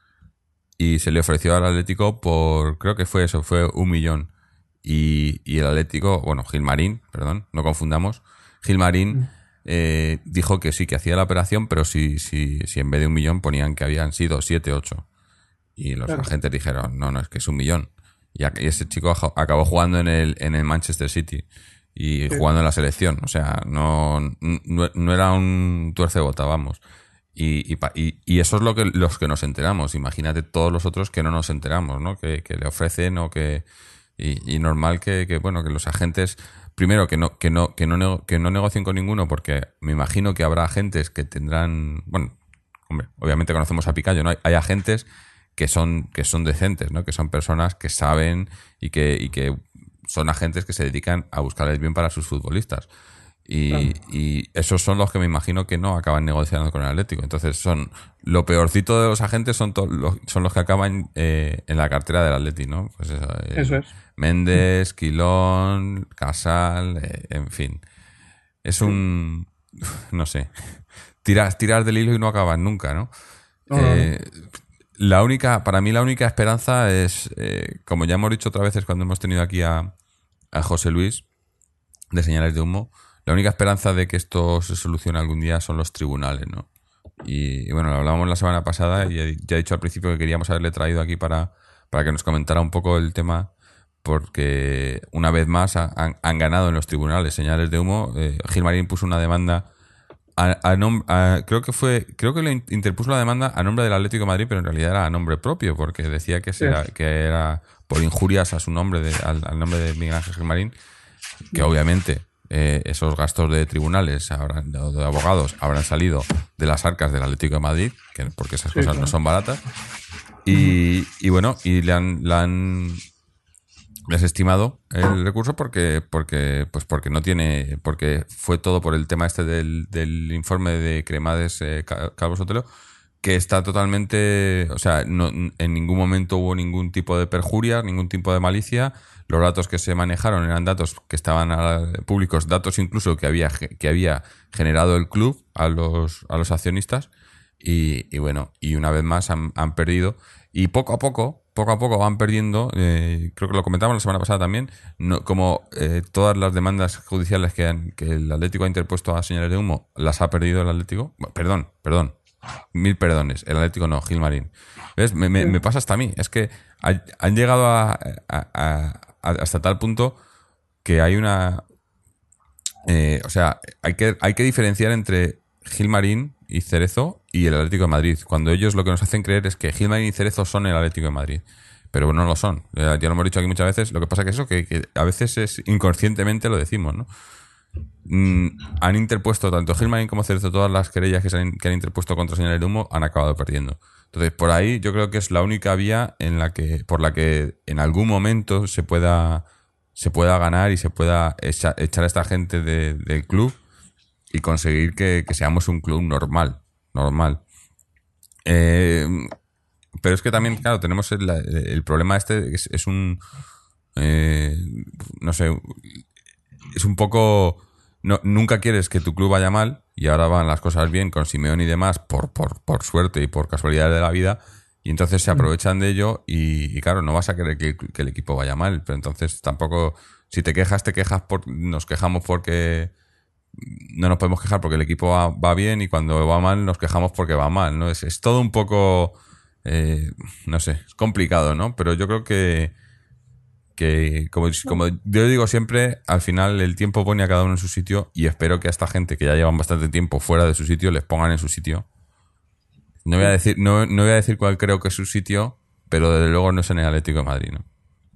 y se le ofreció al Atlético por, creo que fue eso, fue un millón. Y, y el Atlético, bueno, Gilmarín, perdón, no confundamos, Gilmarín eh, dijo que sí, que hacía la operación, pero si, si, si en vez de un millón ponían que habían sido siete, ocho. Y los claro. agentes dijeron, no, no, es que es un millón. Y, a- y ese chico ajo- acabó jugando en el, en el Manchester City y Sí. jugando en la selección. O sea, no, no, no era un tuercebota, vamos. Y, y, pa- y- y eso es lo que los que nos enteramos. Imagínate todos los otros que no nos enteramos, ¿no? Que, que le ofrecen o que... Y, y normal que, que, bueno, que los agentes, primero, que no, que no, que no, nego- que no negocien con ninguno, porque me imagino que habrá agentes que tendrán, bueno, hombre, obviamente conocemos a Picayo, ¿no? Hay, hay agentes que son, que son decentes, ¿no? Que son personas que saben y que, y que son agentes que se dedican a buscar el bien para sus futbolistas. Y, Claro. y esos son los que me imagino que no acaban negociando con el Atlético. Entonces son lo peorcito de los agentes son to- los, son los que acaban eh, en la cartera del Atlético, ¿no? Pues eso, Eso el es. Méndez, Quilón, Casal, eh, en fin. Es Sí. un, no sé, tiras, tiras del hilo y no acabas nunca, ¿no? No, no, no. Eh, la única, para mí la única esperanza es, eh, como ya hemos dicho otras veces cuando hemos tenido aquí a, a José Luis de Señales de Humo, la única esperanza de que esto se solucione algún día son los tribunales, ¿no? Y, y bueno, lo hablábamos la semana pasada y he- ya he dicho al principio que queríamos haberle traído aquí para, para que nos comentara un poco el tema, porque una vez más ha- han, han ganado en los tribunales Señales de Humo. Eh, Gilmarín puso una demanda a, a nom- a- creo que fue creo que le in- interpuso la demanda a nombre del Atlético de Madrid, pero en realidad era a nombre propio, porque decía que, Sí. será, que era por injurias a su nombre, de- al, al nombre de Miguel Ángel Gilmarín, que obviamente eh, esos gastos de tribunales habrán, de, de abogados habrán salido de las arcas del Atlético de Madrid, que, porque esas Sí, cosas no claro. son baratas. Y, y bueno, y le han, le han desestimado el recurso porque, porque, pues porque no tiene, porque fue todo por el tema este del, del informe de Cremades eh, Ca- Calvo Sotelo, que está totalmente, o sea, no, en ningún momento hubo ningún tipo de perjuria, ningún tipo de malicia. Los datos que se manejaron eran datos que estaban a- públicos, datos incluso que había ge- que había generado el club a los a los accionistas. Y, y bueno, y una vez más han, han perdido. Y poco a poco, poco a poco van perdiendo. Eh, creo que lo comentamos la semana pasada también. No, como eh, todas las demandas judiciales que, han- que el Atlético ha interpuesto a Señales de Humo, las ha perdido el Atlético. Bueno, perdón, perdón. Mil perdones. El Atlético no, Gilmarín. ¿Ves? Me, me, me pasa hasta a mí. Es que ha- han llegado a, a- a- a- hasta tal punto que hay una. Eh, o sea, hay que, hay que diferenciar entre Gilmarín y Cerezo y el Atlético de Madrid, cuando ellos lo que nos hacen creer es que Gilmarín y Cerezo son el Atlético de Madrid. Pero no lo son. Ya lo hemos dicho aquí muchas veces. Lo que pasa que eso, que, que a veces es inconscientemente lo decimos, ¿no? Mm, han interpuesto, tanto Gilmarín como Cerezo, todas las querellas que, se han, que han interpuesto contra señales de humo, han acabado perdiendo. Entonces, por ahí yo creo que es la única vía en la que, por la que en algún momento se pueda, se pueda ganar y se pueda echa, echar a esta gente de, del club y conseguir que, que seamos un club normal. Normal. Eh, pero es que también, claro, tenemos el, el problema este, es, es un... Eh, no sé, es un poco... No, nunca quieres que tu club vaya mal y ahora van las cosas bien con Simeone y demás por, por, por suerte y por casualidades de la vida y entonces se aprovechan de ello y, y claro, no vas a querer que, que el equipo vaya mal, pero entonces tampoco, si te quejas, te quejas, por, nos quejamos porque no nos podemos quejar porque el equipo va, va bien y cuando va mal nos quejamos porque va mal, ¿no? Es, es todo un poco, eh, no sé, es complicado, ¿no? Pero yo creo que que como, como yo digo siempre, al final el tiempo pone a cada uno en su sitio y espero que a esta gente que ya llevan bastante tiempo fuera de su sitio les pongan en su sitio. No voy a decir, no, no voy a decir cuál creo que es su sitio, pero desde luego no es en el Atlético de Madrid, ¿no?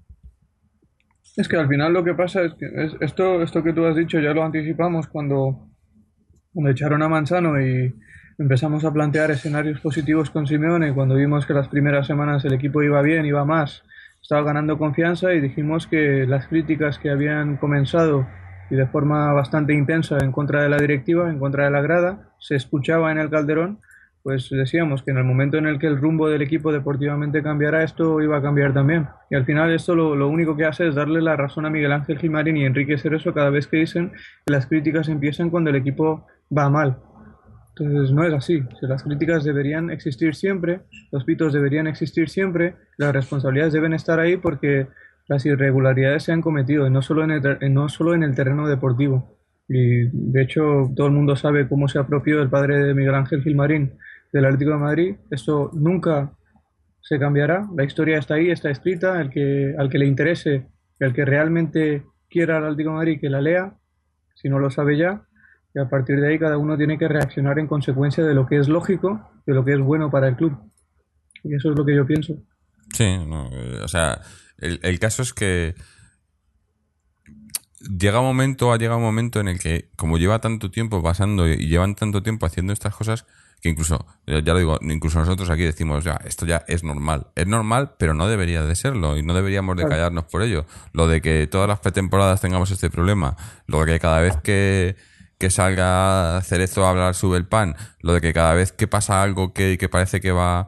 Es que al final lo que pasa es que es, esto, esto que tú has dicho ya lo anticipamos cuando, cuando echaron a Manzano y empezamos a plantear escenarios positivos con Simeone, cuando vimos que las primeras semanas el equipo iba bien, iba más, estaba ganando confianza y dijimos que las críticas que habían comenzado y de forma bastante intensa en contra de la directiva, en contra de la grada, se escuchaba en el Calderón, pues decíamos que en el momento en el que el rumbo del equipo deportivamente cambiara, esto iba a cambiar también. Y al final esto lo, lo único que hace es darle la razón a Miguel Ángel Gilmarín y Enrique Cerezo cada vez que dicen que las críticas empiezan cuando el equipo va mal. Entonces no es así. O sea, las críticas deberían existir siempre, los pitos deberían existir siempre, las responsabilidades deben estar ahí porque las irregularidades se han cometido, y no solo en el, no solo en el terreno deportivo. Y de hecho todo el mundo sabe cómo se apropió el padre de Miguel Ángel Gilmarín del Atlético de Madrid. Esto nunca se cambiará. La historia está ahí, está escrita. El que, al que le interese, el que realmente quiera al Atlético de Madrid, que la lea, si no lo sabe ya. Y a partir de ahí cada uno tiene que reaccionar en consecuencia de lo que es lógico, de lo que es bueno para el club. Y eso es lo que yo pienso. Sí, no, eh, o sea, el, el caso es que llega un momento, ha llegado un momento en el que, como lleva tanto tiempo pasando y llevan tanto tiempo haciendo estas cosas, que incluso, ya lo digo, incluso nosotros aquí decimos, ya, esto ya es normal. Es normal, pero no debería de serlo y no deberíamos de callarnos por ello. Lo de que todas las pretemporadas tengamos este problema, lo de que cada vez que que salga Cerezo a hablar sube el pan, lo de que cada vez que pasa algo que, que parece que va,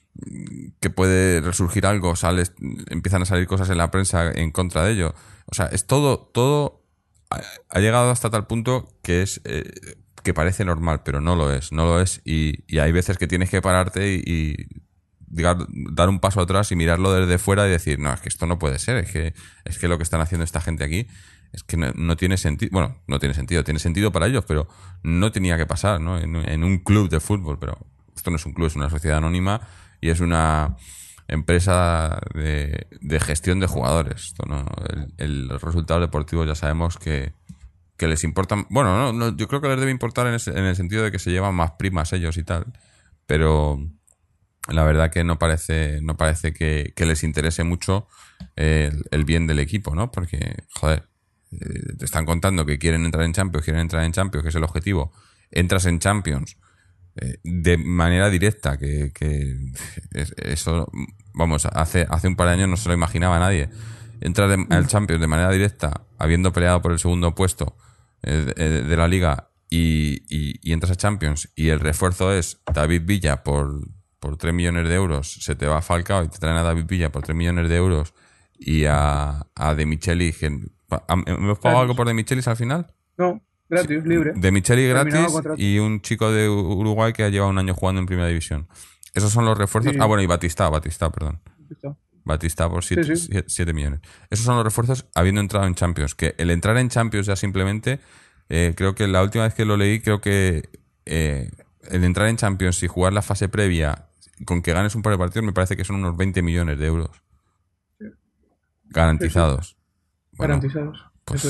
que puede resurgir algo, sales, empiezan a salir cosas en la prensa en contra de ello. O sea, es todo, todo ha, ha llegado hasta tal punto que es, eh, que parece normal, pero no lo es, no lo es, y, y hay veces que tienes que pararte y, y digar, dar un paso atrás y mirarlo desde fuera y decir, no, es que esto no puede ser, es que, es que lo que están haciendo esta gente aquí es que no, no tiene sentido. Bueno, no tiene sentido. Tiene sentido para ellos, pero no tenía que pasar, ¿no? En, en un club de fútbol. Pero esto no es un club, es una sociedad anónima y es una empresa de, de gestión de jugadores. Esto no, el, el resultado deportivo ya sabemos que, que les importa. Bueno, no, no, yo creo que les debe importar en, ese, en el sentido de que se llevan más primas ellos y tal. Pero la verdad que no parece, no parece que, que les interese mucho el, el bien del equipo, ¿no? Porque, joder, te están contando que quieren entrar en Champions, quieren entrar en Champions, que es el objetivo. Entras en Champions eh, de manera directa, que, que es, eso, vamos, hace, hace un par de años no se lo imaginaba nadie. Entras al Champions de manera directa, habiendo peleado por el segundo puesto eh, de, de la Liga, y, y, y entras a Champions, y el refuerzo es David Villa por, por tres millones de euros, se te va a Falcao y te traen a David Villa por tres millones de euros, y a, a De Michelis, que ¿hemos pagado algo por De Michelis al final? No, gratis, sí, libre. De Michelis gratis y un chico de Uruguay que ha llevado un año jugando en Primera División. Esos son los refuerzos. Sí. Ah, bueno, y Batista, Batista, perdón. Batista, Batista por siete sí, sí. millones. Esos son los refuerzos habiendo entrado en Champions. Que el entrar en Champions ya simplemente, eh, creo que la última vez que lo leí, creo que eh, el entrar en Champions y jugar la fase previa con que ganes un par de partidos, me parece que son unos veinte millones de euros. Sí. Garantizados. Sí, sí. Bueno, garantizados. Pues, eso es.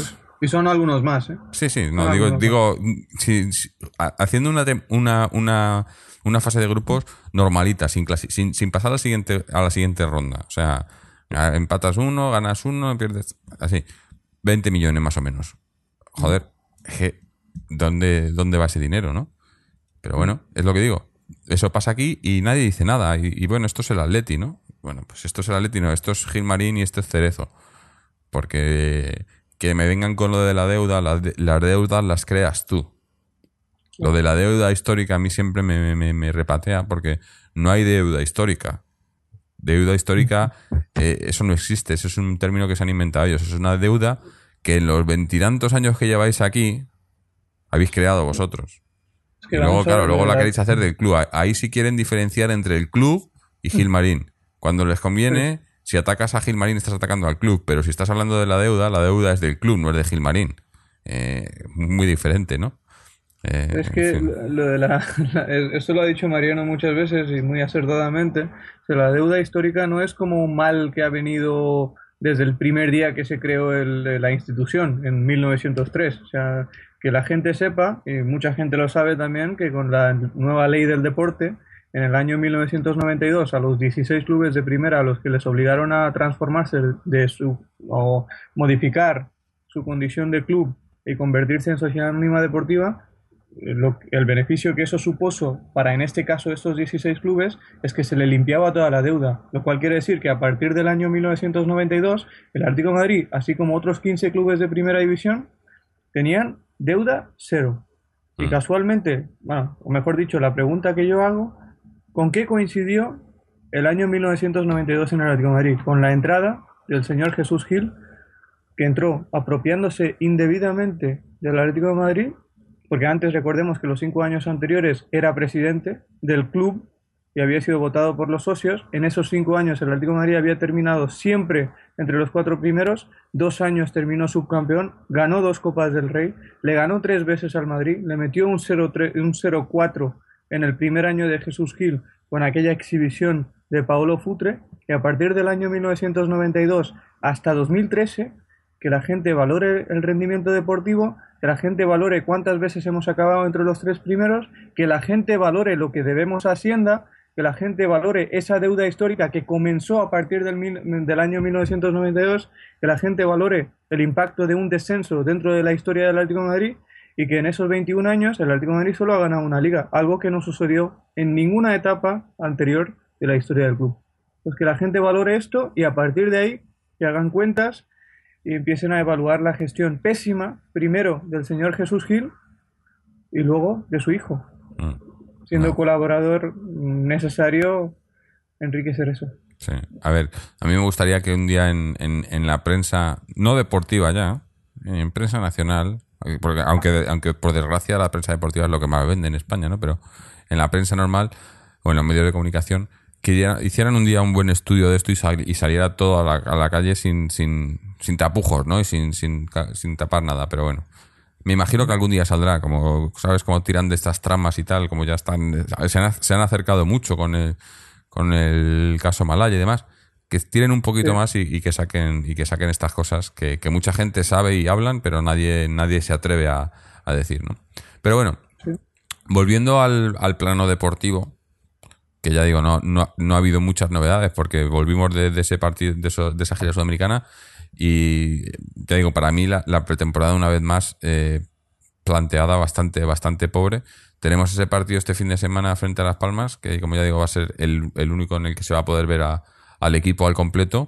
Y son algunos más, ¿eh? Sí, sí, Son no, digo, algunos más. digo, si- si- ha- haciendo una, tem- una, una, una fase de grupos normalita, sin, clasi- sin, sin pasar a la siguiente, a la siguiente ronda. O sea, a- empatas uno, ganas uno, pierdes, así. Veinte millones más o menos. Mm, Joder, je, ¿dónde, dónde va ese dinero, no? Pero mm. bueno, es lo que digo. Eso pasa aquí y nadie dice nada. Y, y bueno, esto es el Atleti, ¿no? Bueno, pues esto es el Atleti, no, esto es Gilmarín y esto es Cerezo. Porque que me vengan con lo de la deuda, las, de- las deudas las creas tú. Lo de la deuda histórica a mí siempre me, me- me repatea porque no hay deuda histórica. Deuda histórica, eh, eso no existe, eso es un término que se han inventado ellos. Eso es una deuda que en los veintitantos años que lleváis aquí habéis creado vosotros. Es que Y luego, vamos a claro, ver lo luego de la la... queréis hacer del club. Ahí sí quieren diferenciar entre el club y Gilmarín. Cuando les Pues, conviene, si atacas a Gilmarín estás atacando al club, pero si estás hablando de la deuda, la deuda es del club, no es de Gilmarín. Eh, muy diferente, ¿no? Eh, es en que fin. lo de la, la- esto lo ha dicho Mariano muchas veces y muy acertadamente, que la deuda histórica no es como un mal que ha venido desde el primer día que se creó el- la institución, en mil novecientos tres. O sea, que la gente sepa, y mucha gente lo sabe también, que con la nueva ley del deporte, en el año mil novecientos noventa y dos, a los dieciséis clubes de primera a los que les obligaron a transformarse de su, o modificar su condición de club y convertirse en sociedad anónima deportiva, lo- el beneficio que eso supuso para, en este caso, estos dieciséis clubes es que se le limpiaba toda la deuda, lo cual quiere decir que a partir del año mil novecientos noventa y dos el Atlético de Madrid, así como otros quince clubes de primera división, tenían deuda cero. Y Mm. casualmente, bueno, o mejor dicho, la pregunta que yo hago, ¿con qué coincidió el año mil novecientos noventa y dos en el Atlético de Madrid? Con la entrada del señor Jesús Gil, que entró apropiándose indebidamente del Atlético de Madrid, porque antes recordemos que los cinco años anteriores era presidente del club y había sido votado por los socios. En esos cinco años el Atlético de Madrid había terminado siempre entre los cuatro primeros, dos años terminó subcampeón, ganó dos Copas del Rey, le ganó tres veces al Madrid, le metió un cero cuatro en el primer año de Jesús Gil con aquella exhibición de Paolo Futre, y a partir del año mil novecientos noventa y dos hasta dos mil trece que la gente valore el rendimiento deportivo, que la gente valore cuántas veces hemos acabado entre los tres primeros, que la gente valore lo que debemos a Hacienda, que la gente valore esa deuda histórica que comenzó a partir del, mil, del año mil novecientos noventa y dos, que la gente valore el impacto de un descenso dentro de la historia del Atlético de Madrid y que en esos veintiún años el Atlético de Madrid solo ha ganado una liga, algo que no sucedió en ninguna etapa anterior de la historia del club. Pues que la gente valore esto y a partir de ahí que hagan cuentas y empiecen a evaluar la gestión pésima, primero del señor Jesús Gil y luego de su hijo, Mm. siendo No, colaborador necesario Enrique Cerezo. sí. A ver, a mí me gustaría que un día en, en, en la prensa, no deportiva ya, en prensa nacional, porque aunque, aunque por desgracia la prensa deportiva es lo que más vende en España, ¿no? Pero en la prensa normal o en los medios de comunicación, que ya hicieran un día un buen estudio de esto y, sal- y saliera todo a la, a la calle sin, sin, sin tapujos, ¿no? Y sin, sin, ca- sin tapar nada, pero bueno. Me imagino que algún día saldrá, como, ¿sabes? Como tiran de estas tramas y tal, como ya están, se han, se han acercado mucho con el, con el caso Malaya y demás, que tiren un poquito Sí. más y, y que saquen, y que saquen estas cosas que, que mucha gente sabe y hablan, pero nadie, nadie se atreve a, a decir, ¿no? Pero bueno, Sí. volviendo al, al plano deportivo, que ya digo, no, no, no ha habido muchas novedades porque volvimos de, de ese partido, de, eso- de esa gira sudamericana y ya digo, para mí la, la pretemporada una vez más eh, planteada bastante, bastante pobre. Tenemos ese partido este fin de semana frente a Las Palmas, que como ya digo va a ser el, el único en el que se va a poder ver a- al equipo al completo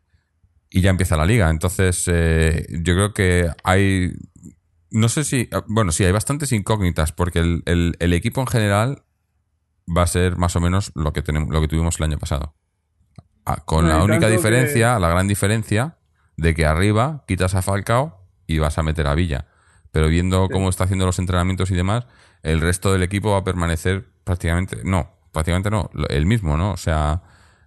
y ya empieza la liga. Entonces eh, yo creo que hay, no sé si, bueno, sí, hay bastantes incógnitas porque el, el, el equipo en general va a ser más o menos lo que tenemos, lo que tuvimos el año pasado. Ah, con No, la y única tanto que diferencia, la gran diferencia, de que arriba quitas a Falcao y vas a meter a Villa. Pero viendo sí, cómo está haciendo los entrenamientos y demás, el resto del equipo va a permanecer prácticamente, no, prácticamente no, lo- el mismo, ¿no? O sea,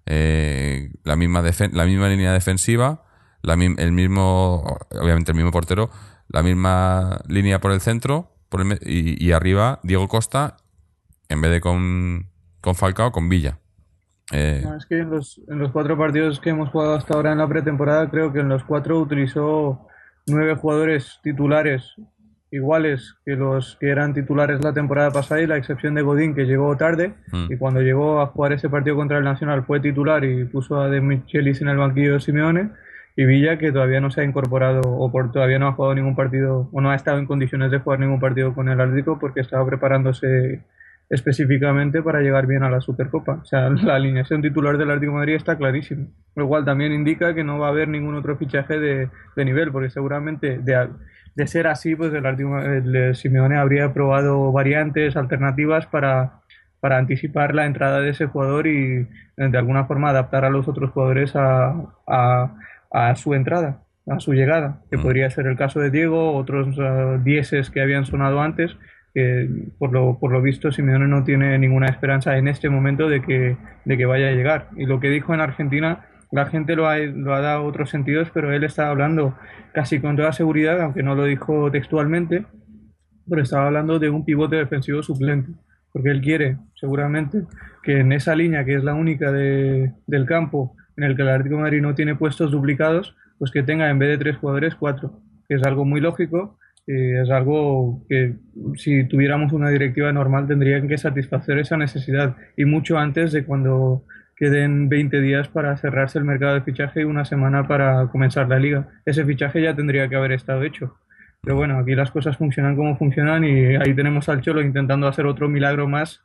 eh, la misma defen- la misma línea defensiva, la mi- el mismo, obviamente el mismo portero, la misma línea por el centro, por el me- y, y arriba Diego Costa en vez de con, con Falcao, con Villa. Eh, no, es que en los, en los cuatro partidos que hemos jugado hasta ahora en la pretemporada, creo que en los cuatro utilizó nueve jugadores titulares iguales que los que eran titulares la temporada pasada, y la excepción de Godín, que llegó tarde, Mm. y cuando llegó a jugar ese partido contra el Nacional fue titular y puso a De Michelis en el banquillo de Simeone, y Villa, que todavía no se ha incorporado o por, todavía no ha jugado ningún partido o no ha estado en condiciones de jugar ningún partido con el Atlético porque estaba preparándose específicamente para llegar bien a la Supercopa. O sea, la alineación titular del Atlético de Madrid está clarísima, lo cual también indica que no va a haber ningún otro fichaje de, de nivel, porque seguramente de, de ser así, pues el, Atlético, el Simeone habría probado variantes, alternativas para, para anticipar la entrada de ese jugador y de alguna forma adaptar a los otros jugadores a, a, a su entrada, a su llegada, que Mm. podría ser el caso de Diego, otros uh, dieces que habían sonado antes, que por lo, por lo visto Simeone no tiene ninguna esperanza en este momento de que, de que vaya a llegar. Y lo que dijo en Argentina, la gente lo ha, lo ha dado otros sentidos, pero él estaba hablando casi con toda seguridad, aunque no lo dijo textualmente, pero estaba hablando de un pivote defensivo suplente, porque él quiere, seguramente, que en esa línea, que es la única de, del campo en el que el Atlético de Madrid no tiene puestos duplicados, pues que tenga en vez de tres jugadores, cuatro, que es algo muy lógico. Eh, es algo que si tuviéramos una directiva normal tendrían que satisfacer esa necesidad, y mucho antes de cuando queden veinte días para cerrarse el mercado de fichaje y una semana para comenzar la liga. Ese fichaje ya tendría que haber estado hecho. Pero bueno, aquí las cosas funcionan como funcionan y ahí tenemos al Cholo intentando hacer otro milagro más,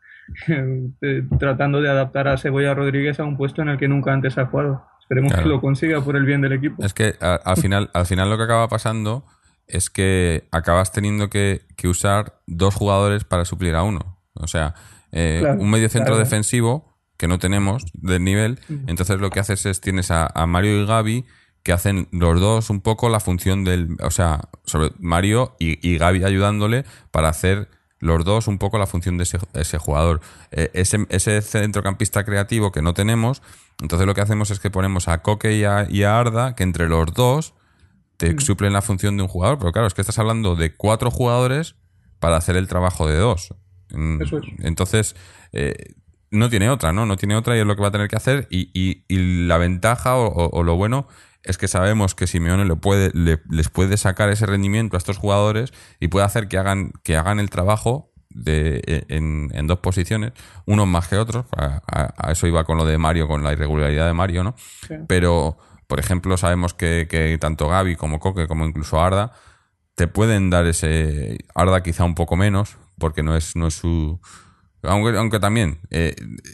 eh, tratando de adaptar a Cebolla Rodríguez a un puesto en el que nunca antes ha jugado. Esperemos Claro. que lo consiga por el bien del equipo. Es que a- al final, al final lo que acaba pasando es que acabas teniendo que, que usar dos jugadores para suplir a uno. O sea, eh, Claro, un mediocentro claro. defensivo que no tenemos del nivel, entonces lo que haces es tienes a, a Mario y Gavi que hacen los dos un poco la función del... O sea, sobre Mario y, y Gavi ayudándole para hacer los dos un poco la función de ese, ese jugador. Eh, ese, ese centrocampista creativo que no tenemos, entonces lo que hacemos es que ponemos a Coque y a, y a Arda, que entre los dos te suplen la función de un jugador, pero claro, es que estás hablando de cuatro jugadores para hacer el trabajo de dos. Mm, Eso es. Entonces, eh, no tiene otra, ¿no? No tiene otra y es lo que va a tener que hacer. Y, y- y la ventaja o, o- o lo bueno es que sabemos que Simeone le puede, le- les puede sacar ese rendimiento a estos jugadores y puede hacer que hagan, que hagan el trabajo de, en, en dos posiciones, unos más que otros. A, a- a eso iba con lo de Mario, con la irregularidad de Mario, ¿no? Sí. Pero, por ejemplo, sabemos que, que tanto Gavi como Coque, como incluso Arda, te pueden dar ese... Arda quizá un poco menos, porque no es, no es su... Aunque, aunque también eh,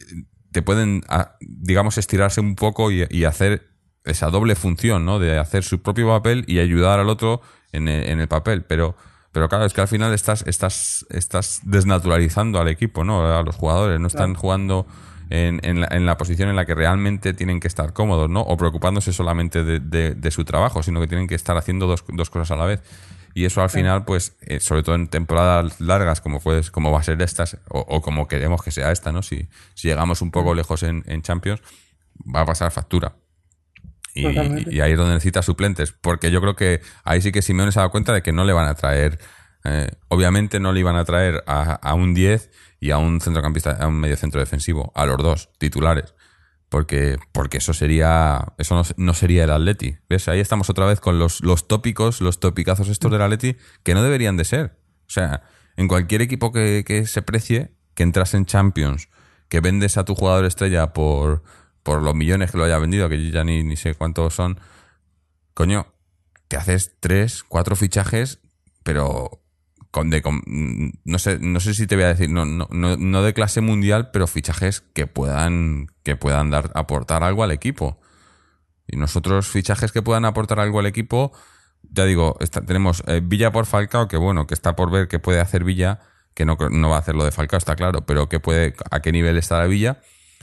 te pueden, a- digamos, estirarse un poco y, y hacer esa doble función, ¿no? De hacer su propio papel y ayudar al otro en el, en el papel. Pero, pero claro, es que al final estás, estás, estás desnaturalizando al equipo, ¿no? A los jugadores. No están Claro. jugando en, en, la, en la posición en la que realmente tienen que estar cómodos, ¿no? O preocupándose solamente de, de, de su trabajo, sino que tienen que estar haciendo dos, dos cosas a la vez. Y eso al final, pues, eh, sobre todo en temporadas largas, como puedes, como va a ser estas, o, o como queremos que sea esta, ¿no? Si, si llegamos un poco lejos en, en Champions, va a pasar factura. Y, Totalmente. y ahí es donde necesita suplentes, porque yo creo que ahí sí que Simeone se ha dado cuenta de que no le van a traer, eh, obviamente no le iban a traer a, a un diez y a un centrocampista, a un mediocentro defensivo, a los dos titulares, porque, porque eso sería, eso no, no sería el Atleti. ¿Ves? Ahí estamos otra vez con los, los tópicos, los topicazos estos del Atleti que no deberían de ser. O sea, en cualquier equipo que, que se precie, que entras en Champions, que vendes a tu jugador estrella por, por los millones que lo haya vendido, que yo ya ni, ni sé cuántos son, coño, te haces tres, cuatro fichajes, pero con de con, no sé, no sé si te voy a decir, no, no, no, no de clase mundial, pero fichajes que puedan, que puedan dar, aportar algo al equipo. Y nosotros, fichajes que puedan aportar algo al equipo, ya digo, está, tenemos eh, Villa por Falcao, que bueno, que está por ver qué puede hacer Villa, que no, no va a hacer lo de Falcao, está claro, pero que puede, a qué nivel está la Villa.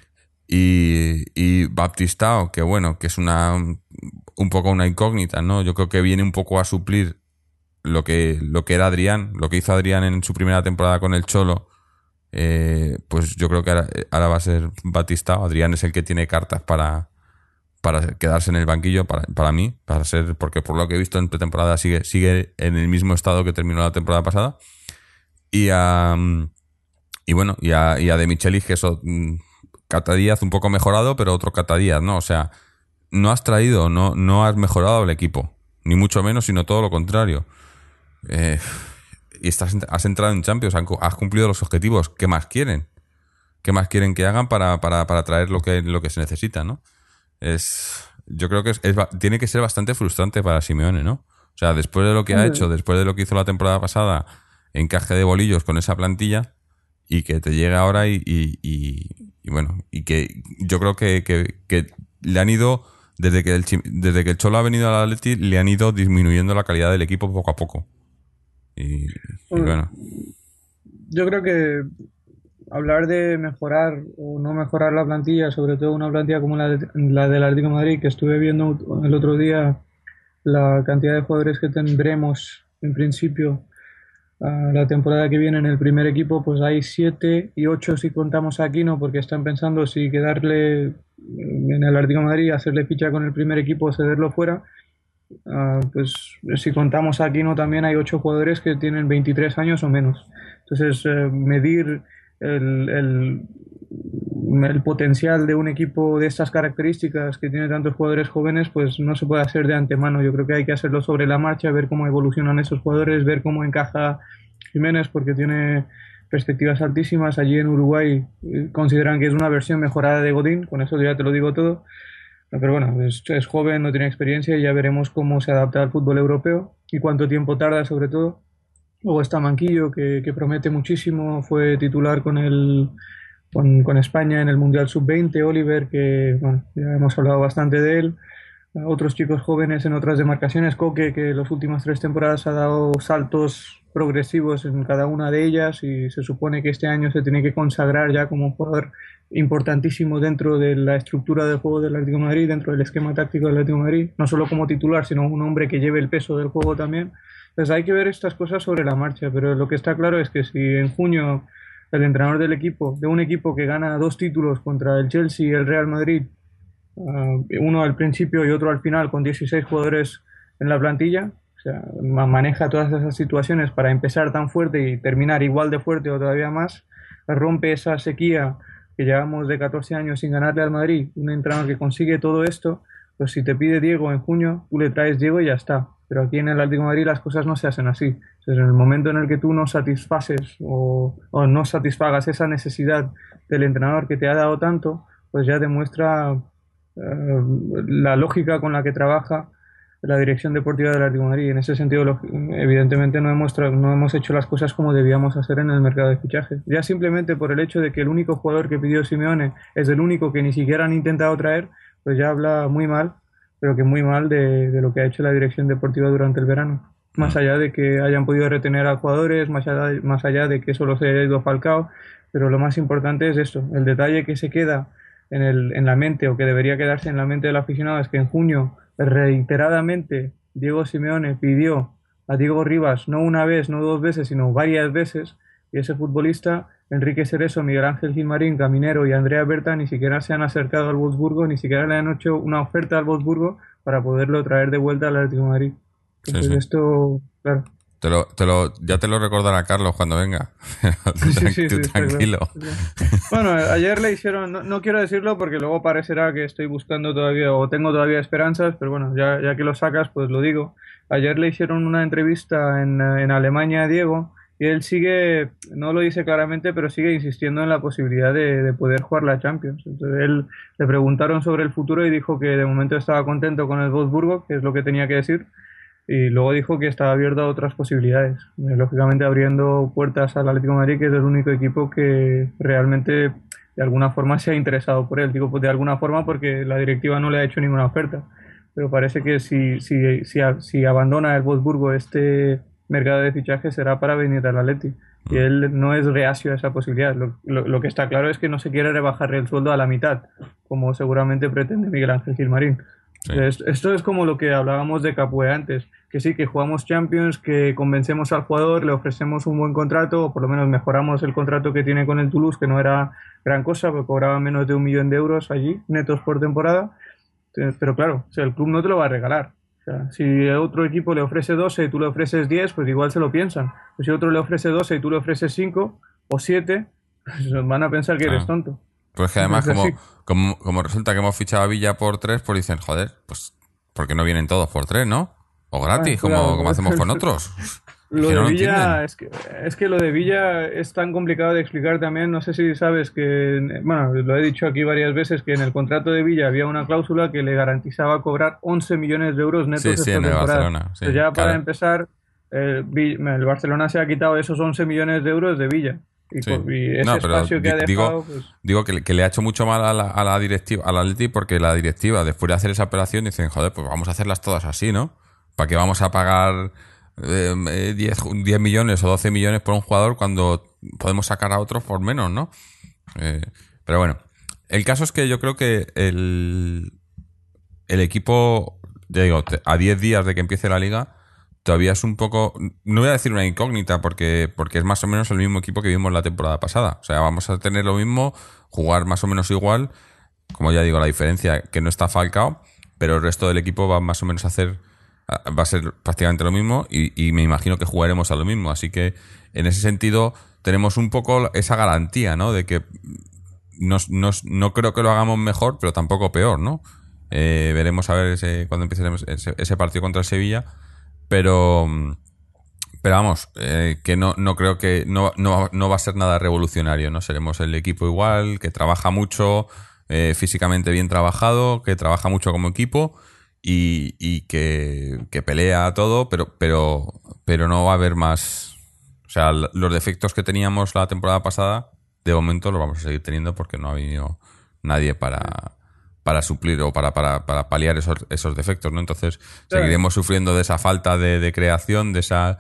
Y, y Baptistao, que bueno, que es una un poco una incógnita, ¿no? Yo creo que viene un poco a suplir lo que, lo que era Adrián, lo que hizo Adrián en su primera temporada con el Cholo. Eh, pues yo creo que ahora, ahora va a ser Baptistao. Adrián es el que tiene cartas para, para quedarse en el banquillo, para, para mí, para ser, porque por lo que he visto en pretemporada sigue, sigue en el mismo estado que terminó la temporada pasada. Y a, y bueno, y a, y a De Michelis, que eso, Cata Díaz un poco mejorado, pero otro Cata Díaz, ¿no? O sea, no has traído, no, no has mejorado el equipo. ni mucho menos, sino todo lo contrario. Eh, y estás, has entrado en Champions, has cumplido los objetivos. ¿Qué más quieren? ¿Qué más quieren que hagan para, para, para traer lo que, lo que se necesita, ¿no? Es, yo creo que es, es, tiene que ser bastante frustrante para Simeone, ¿no? O sea, después de lo que ha hecho, después de lo que hizo la temporada pasada, encaje de bolillos con esa plantilla, y que te llegue ahora y, y, y, y bueno, y que yo creo que, que, que le han ido, desde que el desde que el Cholo ha venido al Atleti, le han ido disminuyendo la calidad del equipo poco a poco. Y, y bueno. Yo creo que hablar de mejorar o no mejorar la plantilla, sobre todo una plantilla como la, de, la del Atlético de Madrid, que estuve viendo el otro día la cantidad de jugadores que tendremos en principio uh, la temporada que viene en el primer equipo, pues hay siete y ocho si contamos a Aquino, porque están pensando si quedarle en el Atlético de Madrid, hacerle ficha con el primer equipo o cederlo fuera. Uh, pues si contamos a Aquino también hay ocho jugadores que tienen veintitrés años o menos. Entonces, uh, medir el, el, el potencial de un equipo de estas características que tiene tantos jugadores jóvenes, pues no se puede hacer de antemano. Yo creo que hay que hacerlo sobre la marcha, ver cómo evolucionan esos jugadores, ver cómo encaja Jiménez, porque tiene perspectivas altísimas. Allí en Uruguay eh, consideran que es una versión mejorada de Godín, con eso ya te lo digo todo. Pero bueno, es, es joven, no tiene experiencia y ya veremos cómo se adapta al fútbol europeo y cuánto tiempo tarda, sobre todo. Luego está Manquillo, que, que promete muchísimo, fue titular con, el, con, con España en el Mundial sub veinte. Oliver, que bueno, ya hemos hablado bastante de él. Otros chicos jóvenes en otras demarcaciones, Coque, que las últimas tres temporadas ha dado saltos progresivos en cada una de ellas y se supone que este año se tiene que consagrar ya como un jugador importantísimo dentro de la estructura del juego del Atlético de Madrid, dentro del esquema táctico del Atlético de Madrid, no solo como titular, sino un hombre que lleve el peso del juego también. Entonces hay que ver estas cosas sobre la marcha, pero lo que está claro es que si en junio el entrenador del equipo, de un equipo que gana dos títulos contra el Chelsea y el Real Madrid, uh, uno al principio y otro al final, con dieciséis jugadores en la plantilla, o sea, maneja todas esas situaciones para empezar tan fuerte y terminar igual de fuerte o todavía más, rompe esa sequía que llevamos de catorce años sin ganarle al Madrid, un entrenador que consigue todo esto, pues si te pide Diego en junio, tú le traes Diego y ya está. Pero aquí en el Atlético de Madrid las cosas no se hacen así. Entonces, en el momento en el que tú no satisfaces o, o no satisfagas esa necesidad del entrenador que te ha dado tanto, pues ya demuestra eh, la lógica con la que trabaja la dirección deportiva del Atlético de Madrid. En ese sentido, evidentemente no hemos, no hemos hecho las cosas como debíamos hacer en el mercado de fichajes. Ya simplemente por el hecho de que el único jugador que pidió Simeone es el único que ni siquiera han intentado traer, pues ya habla muy mal, pero que muy mal de, de lo que ha hecho la dirección deportiva durante el verano. Más allá de que hayan podido retener a jugadores, más allá, más allá de que solo se haya ido Falcao, pero lo más importante es esto, el detalle que se queda en, el, en la mente, o que debería quedarse en la mente del aficionado, es que en junio reiteradamente Diego Simeone pidió a Diego Rivas, no una vez, no dos veces, sino varias veces, y ese futbolista, Enrique Cerezo, Miguel Ángel Gilmarín, Caminero y Andrea Berta ni siquiera se han acercado al Wolfsburgo, ni siquiera le han hecho una oferta al Wolfsburgo para poderlo traer de vuelta al Atlético de Madrid. Entonces sí, sí. Esto, claro. Te lo, te lo, ya te lo recordará Carlos cuando venga. Tú, sí, sí, tú sí, tranquilo. Claro. Bueno, ayer le hicieron, no, no quiero decirlo porque luego parecerá que estoy buscando todavía o tengo todavía esperanzas, pero bueno, ya, ya que lo sacas, pues lo digo. Ayer le hicieron una entrevista en, en Alemania a Diego y él sigue, no lo dice claramente, pero sigue insistiendo en la posibilidad de, de poder jugar la Champions. Entonces él le preguntaron sobre el futuro y dijo que de momento estaba contento con el Wolfsburgo, que es lo que tenía que decir. Y luego dijo que estaba abierto a otras posibilidades, eh, lógicamente abriendo puertas al Atlético de Madrid, que es el único equipo que realmente de alguna forma se ha interesado por él. Digo, pues de alguna forma porque la directiva no le ha hecho ninguna oferta, pero parece que si, si, si, si abandona el Wolfsburgo este mercado de fichajes será para venir al Atleti, y él no es reacio a esa posibilidad. Lo, lo, lo que está claro es que no se quiere rebajar el sueldo a la mitad, como seguramente pretende Miguel Ángel Gilmarín. Sí. Esto es como lo que hablábamos de Capué antes, que sí, que jugamos Champions, que convencemos al jugador, le ofrecemos un buen contrato, o por lo menos mejoramos el contrato que tiene con el Toulouse, que no era gran cosa, porque cobraba menos de un millón de euros allí, netos por temporada. Pero claro, o sea, el club no te lo va a regalar. O sea, si otro equipo le ofrece doce y tú le ofreces diez, pues igual se lo piensan. Pero si otro le ofrece doce y tú le ofreces cinco o siete, pues van a pensar que eres tonto. Pues que además, como, como, como resulta que hemos fichado a Villa por tres, pues dicen, joder, pues ¿por qué no vienen todos por tres, no? O gratis, Ah, como, claro. como hacemos con otros. Lo Que no de lo Villa, entienden. es que, es que lo de Villa es tan complicado de explicar también. No sé si sabes que, bueno, lo he dicho aquí varias veces, que en el contrato de Villa había una cláusula que le garantizaba cobrar once millones de euros Sí, netos sí, esta en el temporada. Barcelona, sí, Pues ya para claro. empezar, el, Vi- el Barcelona se ha quitado esos once millones de euros de Villa. Y, Sí. co- y ese No, pero espacio que di- ha digo, dejado, pues digo que, le que le ha hecho mucho mal a la, a la directiva, al Atleti, porque la directiva, después de hacer esa operación, dicen, joder, pues vamos a hacerlas todas así, ¿no? ¿Para qué vamos a pagar eh, eh, diez, diez millones o doce millones por un jugador cuando podemos sacar a otros por menos, ¿no? Eh, pero bueno, el caso es que yo creo que el, el equipo, ya digo, te- a diez días de que empiece la liga, todavía es un poco, no voy a decir una incógnita, porque, porque es más o menos el mismo equipo que vimos la temporada pasada. O sea, vamos a tener lo mismo, jugar más o menos igual, como ya digo, la diferencia que no está Falcao, pero el resto del equipo va más o menos a hacer, a- va a ser prácticamente lo mismo y, y me imagino que jugaremos a lo mismo. Así que en ese sentido tenemos un poco esa garantía, ¿no? De que nos, nos- no creo que lo hagamos mejor, pero tampoco peor, ¿no? Eh, veremos a ver ese, cuando empiece ese, ese partido contra el Sevilla, pero, pero vamos, eh, que no, no creo que no, no, no va a ser nada revolucionario, ¿no? Seremos el equipo igual, que trabaja mucho, eh, físicamente bien trabajado, que trabaja mucho como equipo y, y que, que pelea todo, pero, pero, pero no va a haber más. O sea, l- los defectos que teníamos la temporada pasada, de momento los vamos a seguir teniendo porque no ha venido nadie para, para suplir o para, para, para paliar esos, esos defectos, ¿no? Entonces claro. seguiremos sufriendo de esa falta de, de creación, de esa,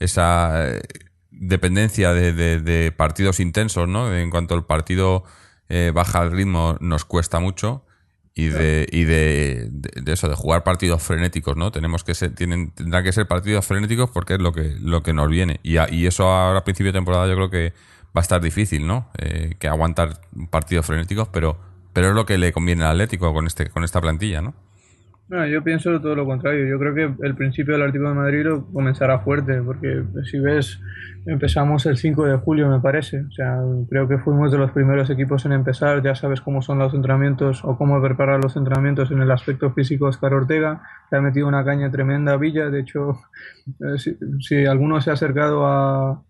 esa eh, dependencia de, de- de partidos intensos, ¿no? En cuanto el partido eh, baja el ritmo, nos cuesta mucho. Y Claro. de, y de, de- de eso, de jugar partidos frenéticos, ¿no? Tenemos que ser, tienen, tendrá que ser partidos frenéticos porque es lo que, lo que nos viene. Y, a- y eso ahora a principio de temporada yo creo que va a estar difícil, ¿no? Eh, que aguantar partidos frenéticos, pero, pero es lo que le conviene al Atlético con este, con esta plantilla, ¿no? No, yo pienso todo lo contrario. Yo creo que el principio del Atlético de Madrid lo comenzará fuerte, porque si ves, empezamos el cinco de julio, me parece. O sea, creo que fuimos de los primeros equipos en empezar. Ya sabes cómo son los entrenamientos o cómo preparar los entrenamientos en el aspecto físico. Oscar Ortega le ha metido una caña tremenda a Villa. De hecho, eh, si, si alguno se ha acercado a,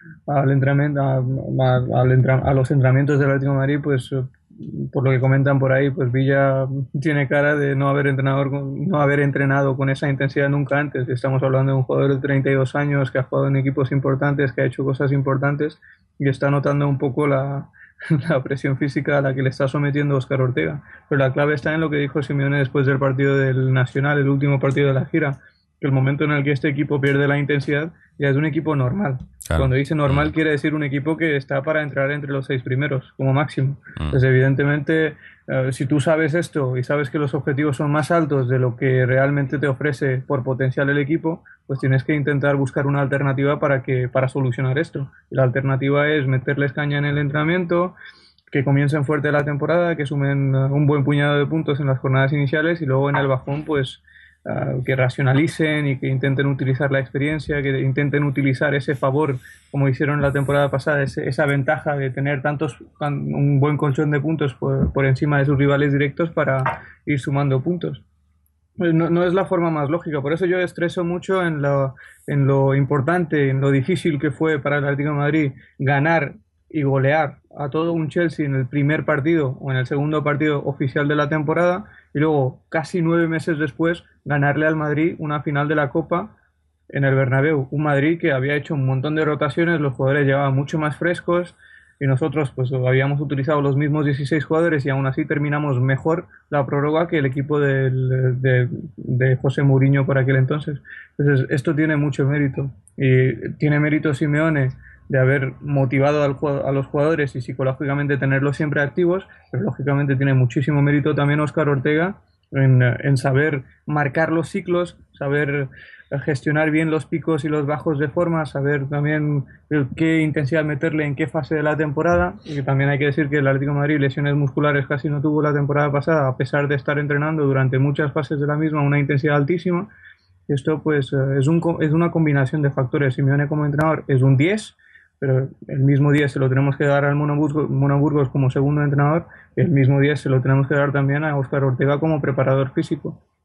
al entrenamiento, a, a- al entra- a los entrenamientos del Atlético de Madrid, pues eh, por lo que comentan por ahí, pues Villa tiene cara de no haber entrenador, con- no haber entrenado con esa intensidad nunca antes. Estamos hablando de un jugador de treinta y dos años que ha jugado en equipos importantes, que ha hecho cosas importantes y está notando un poco la, la presión física a la que le está sometiendo Oscar Ortega. Pero la clave está en lo que dijo Simeone después del partido del Nacional, el último partido de la gira, que el momento en el que este equipo pierde la intensidad ya es un equipo normal. Claro. Cuando dice normal Mm, quiere decir un equipo que está para entrar entre los seis primeros, como máximo. mm. Pues evidentemente, eh, si tú sabes esto y sabes que los objetivos son más altos de lo que realmente te ofrece por potencial el equipo, pues tienes que intentar buscar una alternativa para que, para solucionar esto. Y la alternativa es meterles caña en el entrenamiento, que comiencen fuerte la temporada, que sumen eh, un buen puñado de puntos en las jornadas iniciales y luego en el bajón, pues uh, que racionalicen y que intenten utilizar la experiencia, que intenten utilizar ese favor, como hicieron la temporada pasada, ese, esa ventaja de tener tantos, tan, un buen colchón de puntos por, por encima de sus rivales directos para ir sumando puntos. Pues no, no es la forma más lógica, por eso yo estreso mucho en lo, en lo importante, en lo difícil que fue para el Atlético de Madrid ganar y golear a todo un Chelsea en el primer partido o en el segundo partido oficial de la temporada y luego casi nueve meses después ganarle al Madrid una final de la Copa en el Bernabéu. Un Madrid que había hecho un montón de rotaciones, los jugadores llevaban mucho más frescos y nosotros pues habíamos utilizado los mismos dieciséis jugadores y aún así terminamos mejor la prórroga que el equipo del, de, de José Mourinho por aquel entonces. Entonces esto tiene mucho mérito y tiene mérito Simeone de haber motivado al, a los jugadores y psicológicamente tenerlos siempre activos, pero lógicamente tiene muchísimo mérito también Óscar Ortega en, en saber marcar los ciclos, saber gestionar bien los picos y los bajos de forma, saber también qué intensidad meterle en qué fase de la temporada, y que también hay que decir que el Atlético de Madrid lesiones musculares casi no tuvo la temporada pasada, a pesar de estar entrenando durante muchas fases de la misma una intensidad altísima. Esto pues es, un, es una combinación de factores. Simeone como entrenador es un diez, pero el mismo diez se lo tenemos que dar al Mono Burgos, Mono Burgos como segundo entrenador, y el mismo diez se lo tenemos que dar también a Óscar Ortega como preparador físico.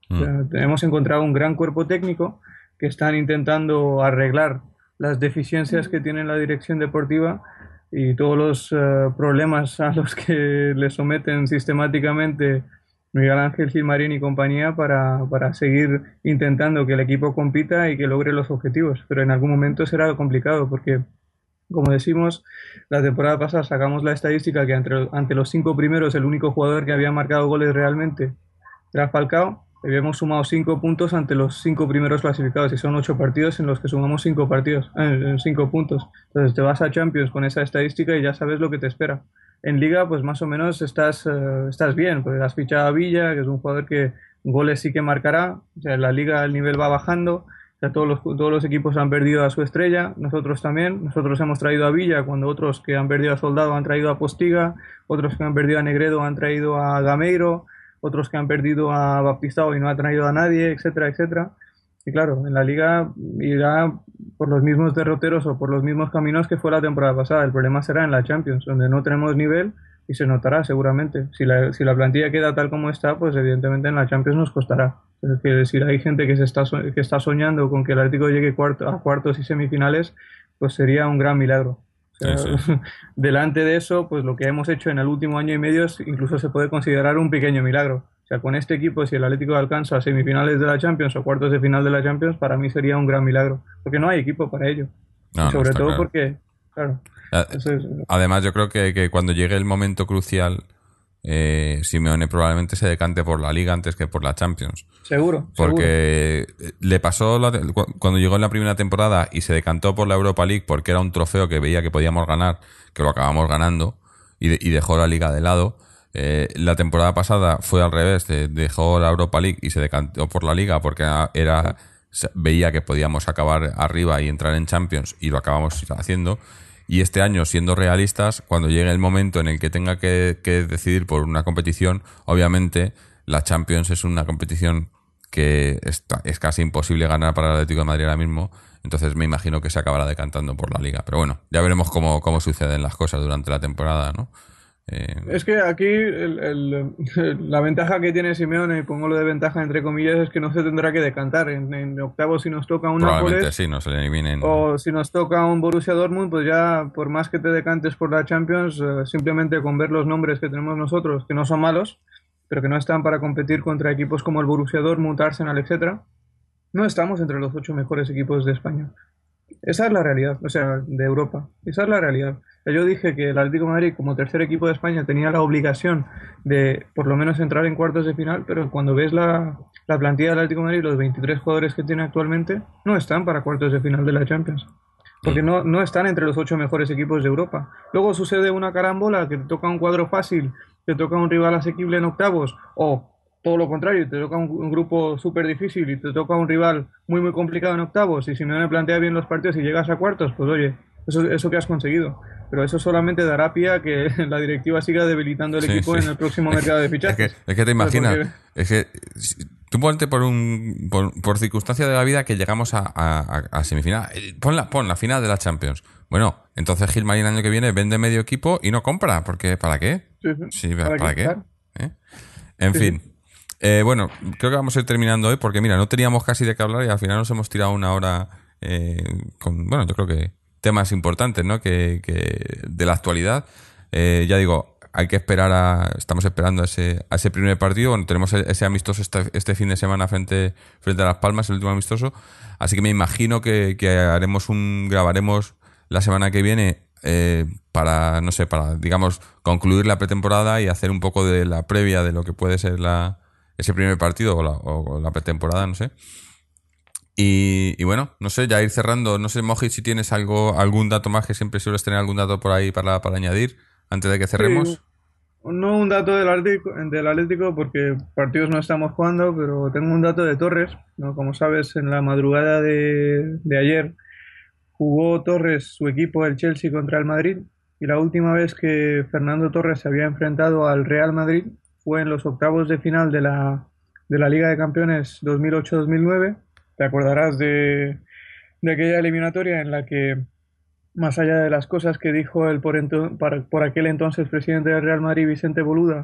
Mm. O sea, hemos encontrado un gran cuerpo técnico que están intentando arreglar las deficiencias que tiene la dirección deportiva y todos los eh, problemas a los que le someten sistemáticamente Miguel Ángel Gilmarín y compañía para, para seguir intentando que el equipo compita y que logre los objetivos. Pero en algún momento será complicado porque, como decimos, la temporada pasada sacamos la estadística que entre, ante los cinco primeros el único jugador que había marcado goles realmente era Falcao. Habíamos sumado cinco puntos ante los cinco primeros clasificados y son ocho partidos en los que sumamos cinco partidos, eh, cinco puntos. Entonces te vas a Champions con esa estadística y ya sabes lo que te espera. En Liga, pues más o menos estás, eh, estás bien, porque has fichado a Villa, que es un jugador que goles sí que marcará. O sea, en la Liga el nivel va bajando. O sea, todos los, todos los equipos han perdido a su estrella, nosotros también. Nosotros hemos traído a Villa, cuando otros que han perdido a Soldado han traído a Postiga, otros que han perdido a Negredo han traído a Gameiro, otros que han perdido a Baptistao y no ha traído a nadie, etcétera, etcétera. Y claro, en la liga irá por los mismos derroteros o por los mismos caminos que fue la temporada pasada. El problema será en la Champions, donde no tenemos nivel y se notará seguramente. Si la, si la plantilla queda tal como está, pues evidentemente en la Champions nos costará. Es decir, hay gente que, se está, que está soñando con que el Atlético llegue cuarto, a cuartos y semifinales, pues sería un gran milagro. O sea, Sí, sí. delante de eso, pues lo que hemos hecho en el último año y medio es- incluso se puede considerar un pequeño milagro. O sea, con este equipo, si el Atlético alcanza semifinales de la Champions o cuartos de final de la Champions, para mí sería un gran milagro, porque no hay equipo para ello. Y No, no sobre está todo claro. porque, claro, A- eso es Además, yo creo que, que cuando llegue el momento crucial, eh, Simeone probablemente se decante por la Liga antes que por la Champions. seguro, seguro. Porque le pasó la- cu- cuando llegó en la primera temporada y se decantó por la Europa League porque era un trofeo que veía que podíamos ganar, que lo acabamos ganando, y, de- y dejó la Liga de lado. Eh, la temporada pasada fue al revés, de- dejó la Europa League y se decantó por la Liga porque era, era- se- veía que podíamos acabar arriba y entrar en Champions y lo acabamos haciendo. Y este año, siendo realistas, cuando llegue el momento en el que tenga que, que decidir por una competición, obviamente la Champions es una competición que está- es casi imposible ganar para el Atlético de Madrid ahora mismo. Entonces me imagino que se acabará decantando por la Liga. Pero bueno, ya veremos cómo, cómo suceden las cosas durante la temporada, ¿no? Eh, Es que aquí el- el- la ventaja que tiene Simeone, y pongo lo de ventaja entre comillas, es que no se tendrá que decantar. En, en octavos, si nos toca un Probablemente Nápoles sí, no se le eliminen. o si nos toca un Borussia Dortmund, pues ya por más que te decantes por la Champions, eh, simplemente con ver los nombres que tenemos nosotros, que no son malos, pero que no están para competir contra equipos como el Borussia Dortmund, Arsenal, etcétera, no estamos entre los ocho mejores equipos de España. Esa es la realidad, o sea, de Europa. Esa es la realidad. O sea, yo dije que el Atlético de Madrid, como tercer equipo de España, tenía la obligación de por lo menos entrar en cuartos de final, pero cuando ves la, la plantilla del Atlético de Madrid, los veintitrés jugadores que tiene actualmente, no están para cuartos de final de la Champions. Porque Mm. no, no están entre los ocho mejores equipos de Europa. Luego sucede una carambola que te toca un cuadro fácil, te toca un rival asequible en octavos, o todo lo contrario, te toca un, un grupo súper difícil y te toca un rival muy muy complicado en octavos, y si Simeone plantea bien los partidos y llegas a cuartos, pues oye, eso, eso que has conseguido. Pero eso solamente dará pie a que la directiva siga debilitando el Sí, equipo sí. en el próximo Es, mercado de es que, fichajes. es que te Pues imaginas, porque, es que si- tú ponte por un por, por circunstancia de la vida que llegamos a, a, a semifinal. Eh, Pon la, pon la final de la Champions. Bueno, entonces Gilmarín el año que viene vende medio equipo y no compra, porque ¿para qué? sí, sí. Sí, ¿Para ¿para qué? qué? Claro. ¿Eh? En Sí, fin. sí. Eh, bueno, creo que vamos a ir terminando hoy porque, mira, no teníamos casi de qué hablar y al final nos hemos tirado una hora eh, con, bueno, yo creo que temas importantes, ¿no? Que, que de la actualidad. Eh, ya digo, hay que esperar a, estamos esperando a ese, a ese primer partido. Bueno, tenemos e- ese amistoso este, este fin de semana frente, frente a Las Palmas, el último amistoso. Así que me imagino que, que haremos un, grabaremos la semana que viene eh, para, no sé, para, digamos, concluir la pretemporada y hacer un poco de la previa de lo que puede ser la, ese primer partido o la, o la pretemporada, no sé. Y, y bueno, no sé, ya ir cerrando. No sé, Moji, si tienes algo, algún dato más, que siempre sueles tener algún dato por ahí para, para añadir antes de que Sí, cerremos. no un dato del Atlético, del Atlético porque partidos no estamos jugando, pero tengo un dato de Torres, ¿no? Como sabes, en la madrugada de, de ayer jugó Torres, su equipo, el Chelsea, contra el Madrid, y la última vez que Fernando Torres se había enfrentado al Real Madrid fue en los octavos de final de la, de la Liga de Campeones dos mil ocho mil nueve. Te acordarás de, de aquella eliminatoria en la que, más allá de las cosas que dijo el por, ento- para- por aquel entonces presidente del Real Madrid, Vicente Boluda,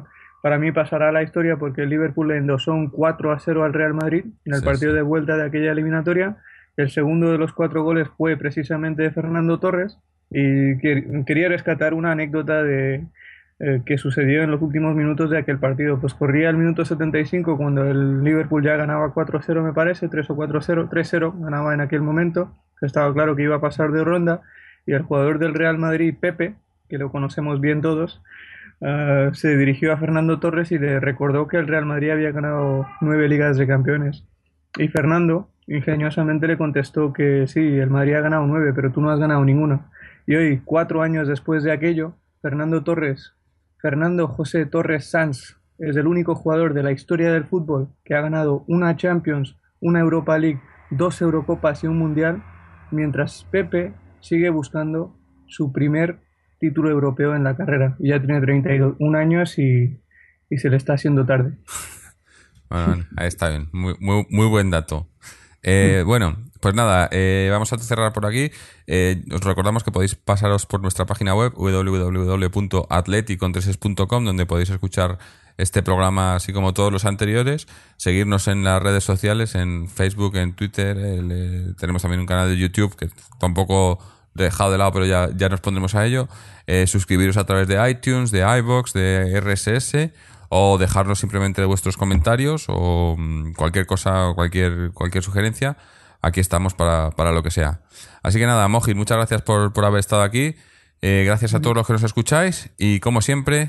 para mí pasará a la historia porque el Liverpool le endosó un cuatro a cero al Real Madrid en el Sí, partido sí. de vuelta de aquella eliminatoria. El segundo de los cuatro goles fue precisamente de Fernando Torres y que- quería rescatar una anécdota de eh, que sucedió en los últimos minutos de aquel partido. Pues corría el minuto setenta y cinco cuando el Liverpool ya ganaba cuatro a cero, me parece, tres o cuatro a cero, tres a cero ganaba en aquel momento, que estaba claro que iba a pasar de ronda, y el jugador del Real Madrid, Pepe, que lo conocemos bien todos, eh, se dirigió a Fernando Torres y le recordó que el Real Madrid había ganado nueve ligas de campeones. Y Fernando ingeniosamente le contestó que sí, el Madrid ha ganado nueve, pero tú no has ganado ninguna. Y hoy, cuatro años después de aquello, Fernando Torres, Fernando José Torres Sanz, es el único jugador de la historia del fútbol que ha ganado una Champions, una Europa League, dos Eurocopas y un Mundial, mientras Pepe sigue buscando su primer título europeo en la carrera. Y ya tiene treinta y uno años y, y se le está haciendo tarde. Bueno, bueno, ahí está bien. Muy, muy, muy buen dato. Eh, bueno, pues nada, eh, vamos a cerrar por aquí. Eh, os recordamos que podéis pasaros por nuestra página web w w w punto atleti con tres es punto com, donde podéis escuchar este programa así como todos los anteriores. Seguirnos en las redes sociales, en Facebook, en Twitter. El, eh, tenemos también un canal de YouTube que está un poco dejado de lado, pero ya, ya nos pondremos a ello. Eh, suscribiros a través de iTunes, de iVoox, de R S S, o dejarnos simplemente vuestros comentarios o mm, cualquier cosa o cualquier, cualquier sugerencia. Aquí estamos para, para lo que sea. Así que nada, Mojit, muchas gracias por, por haber estado aquí. Eh, gracias a todos los que nos escucháis. Y como siempre,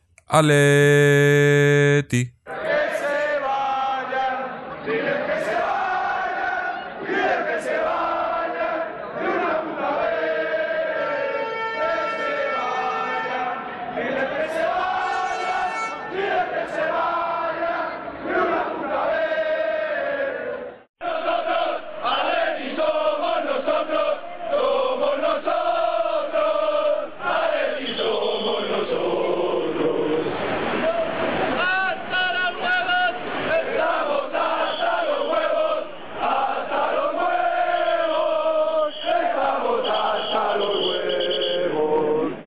Aleti. Dile que se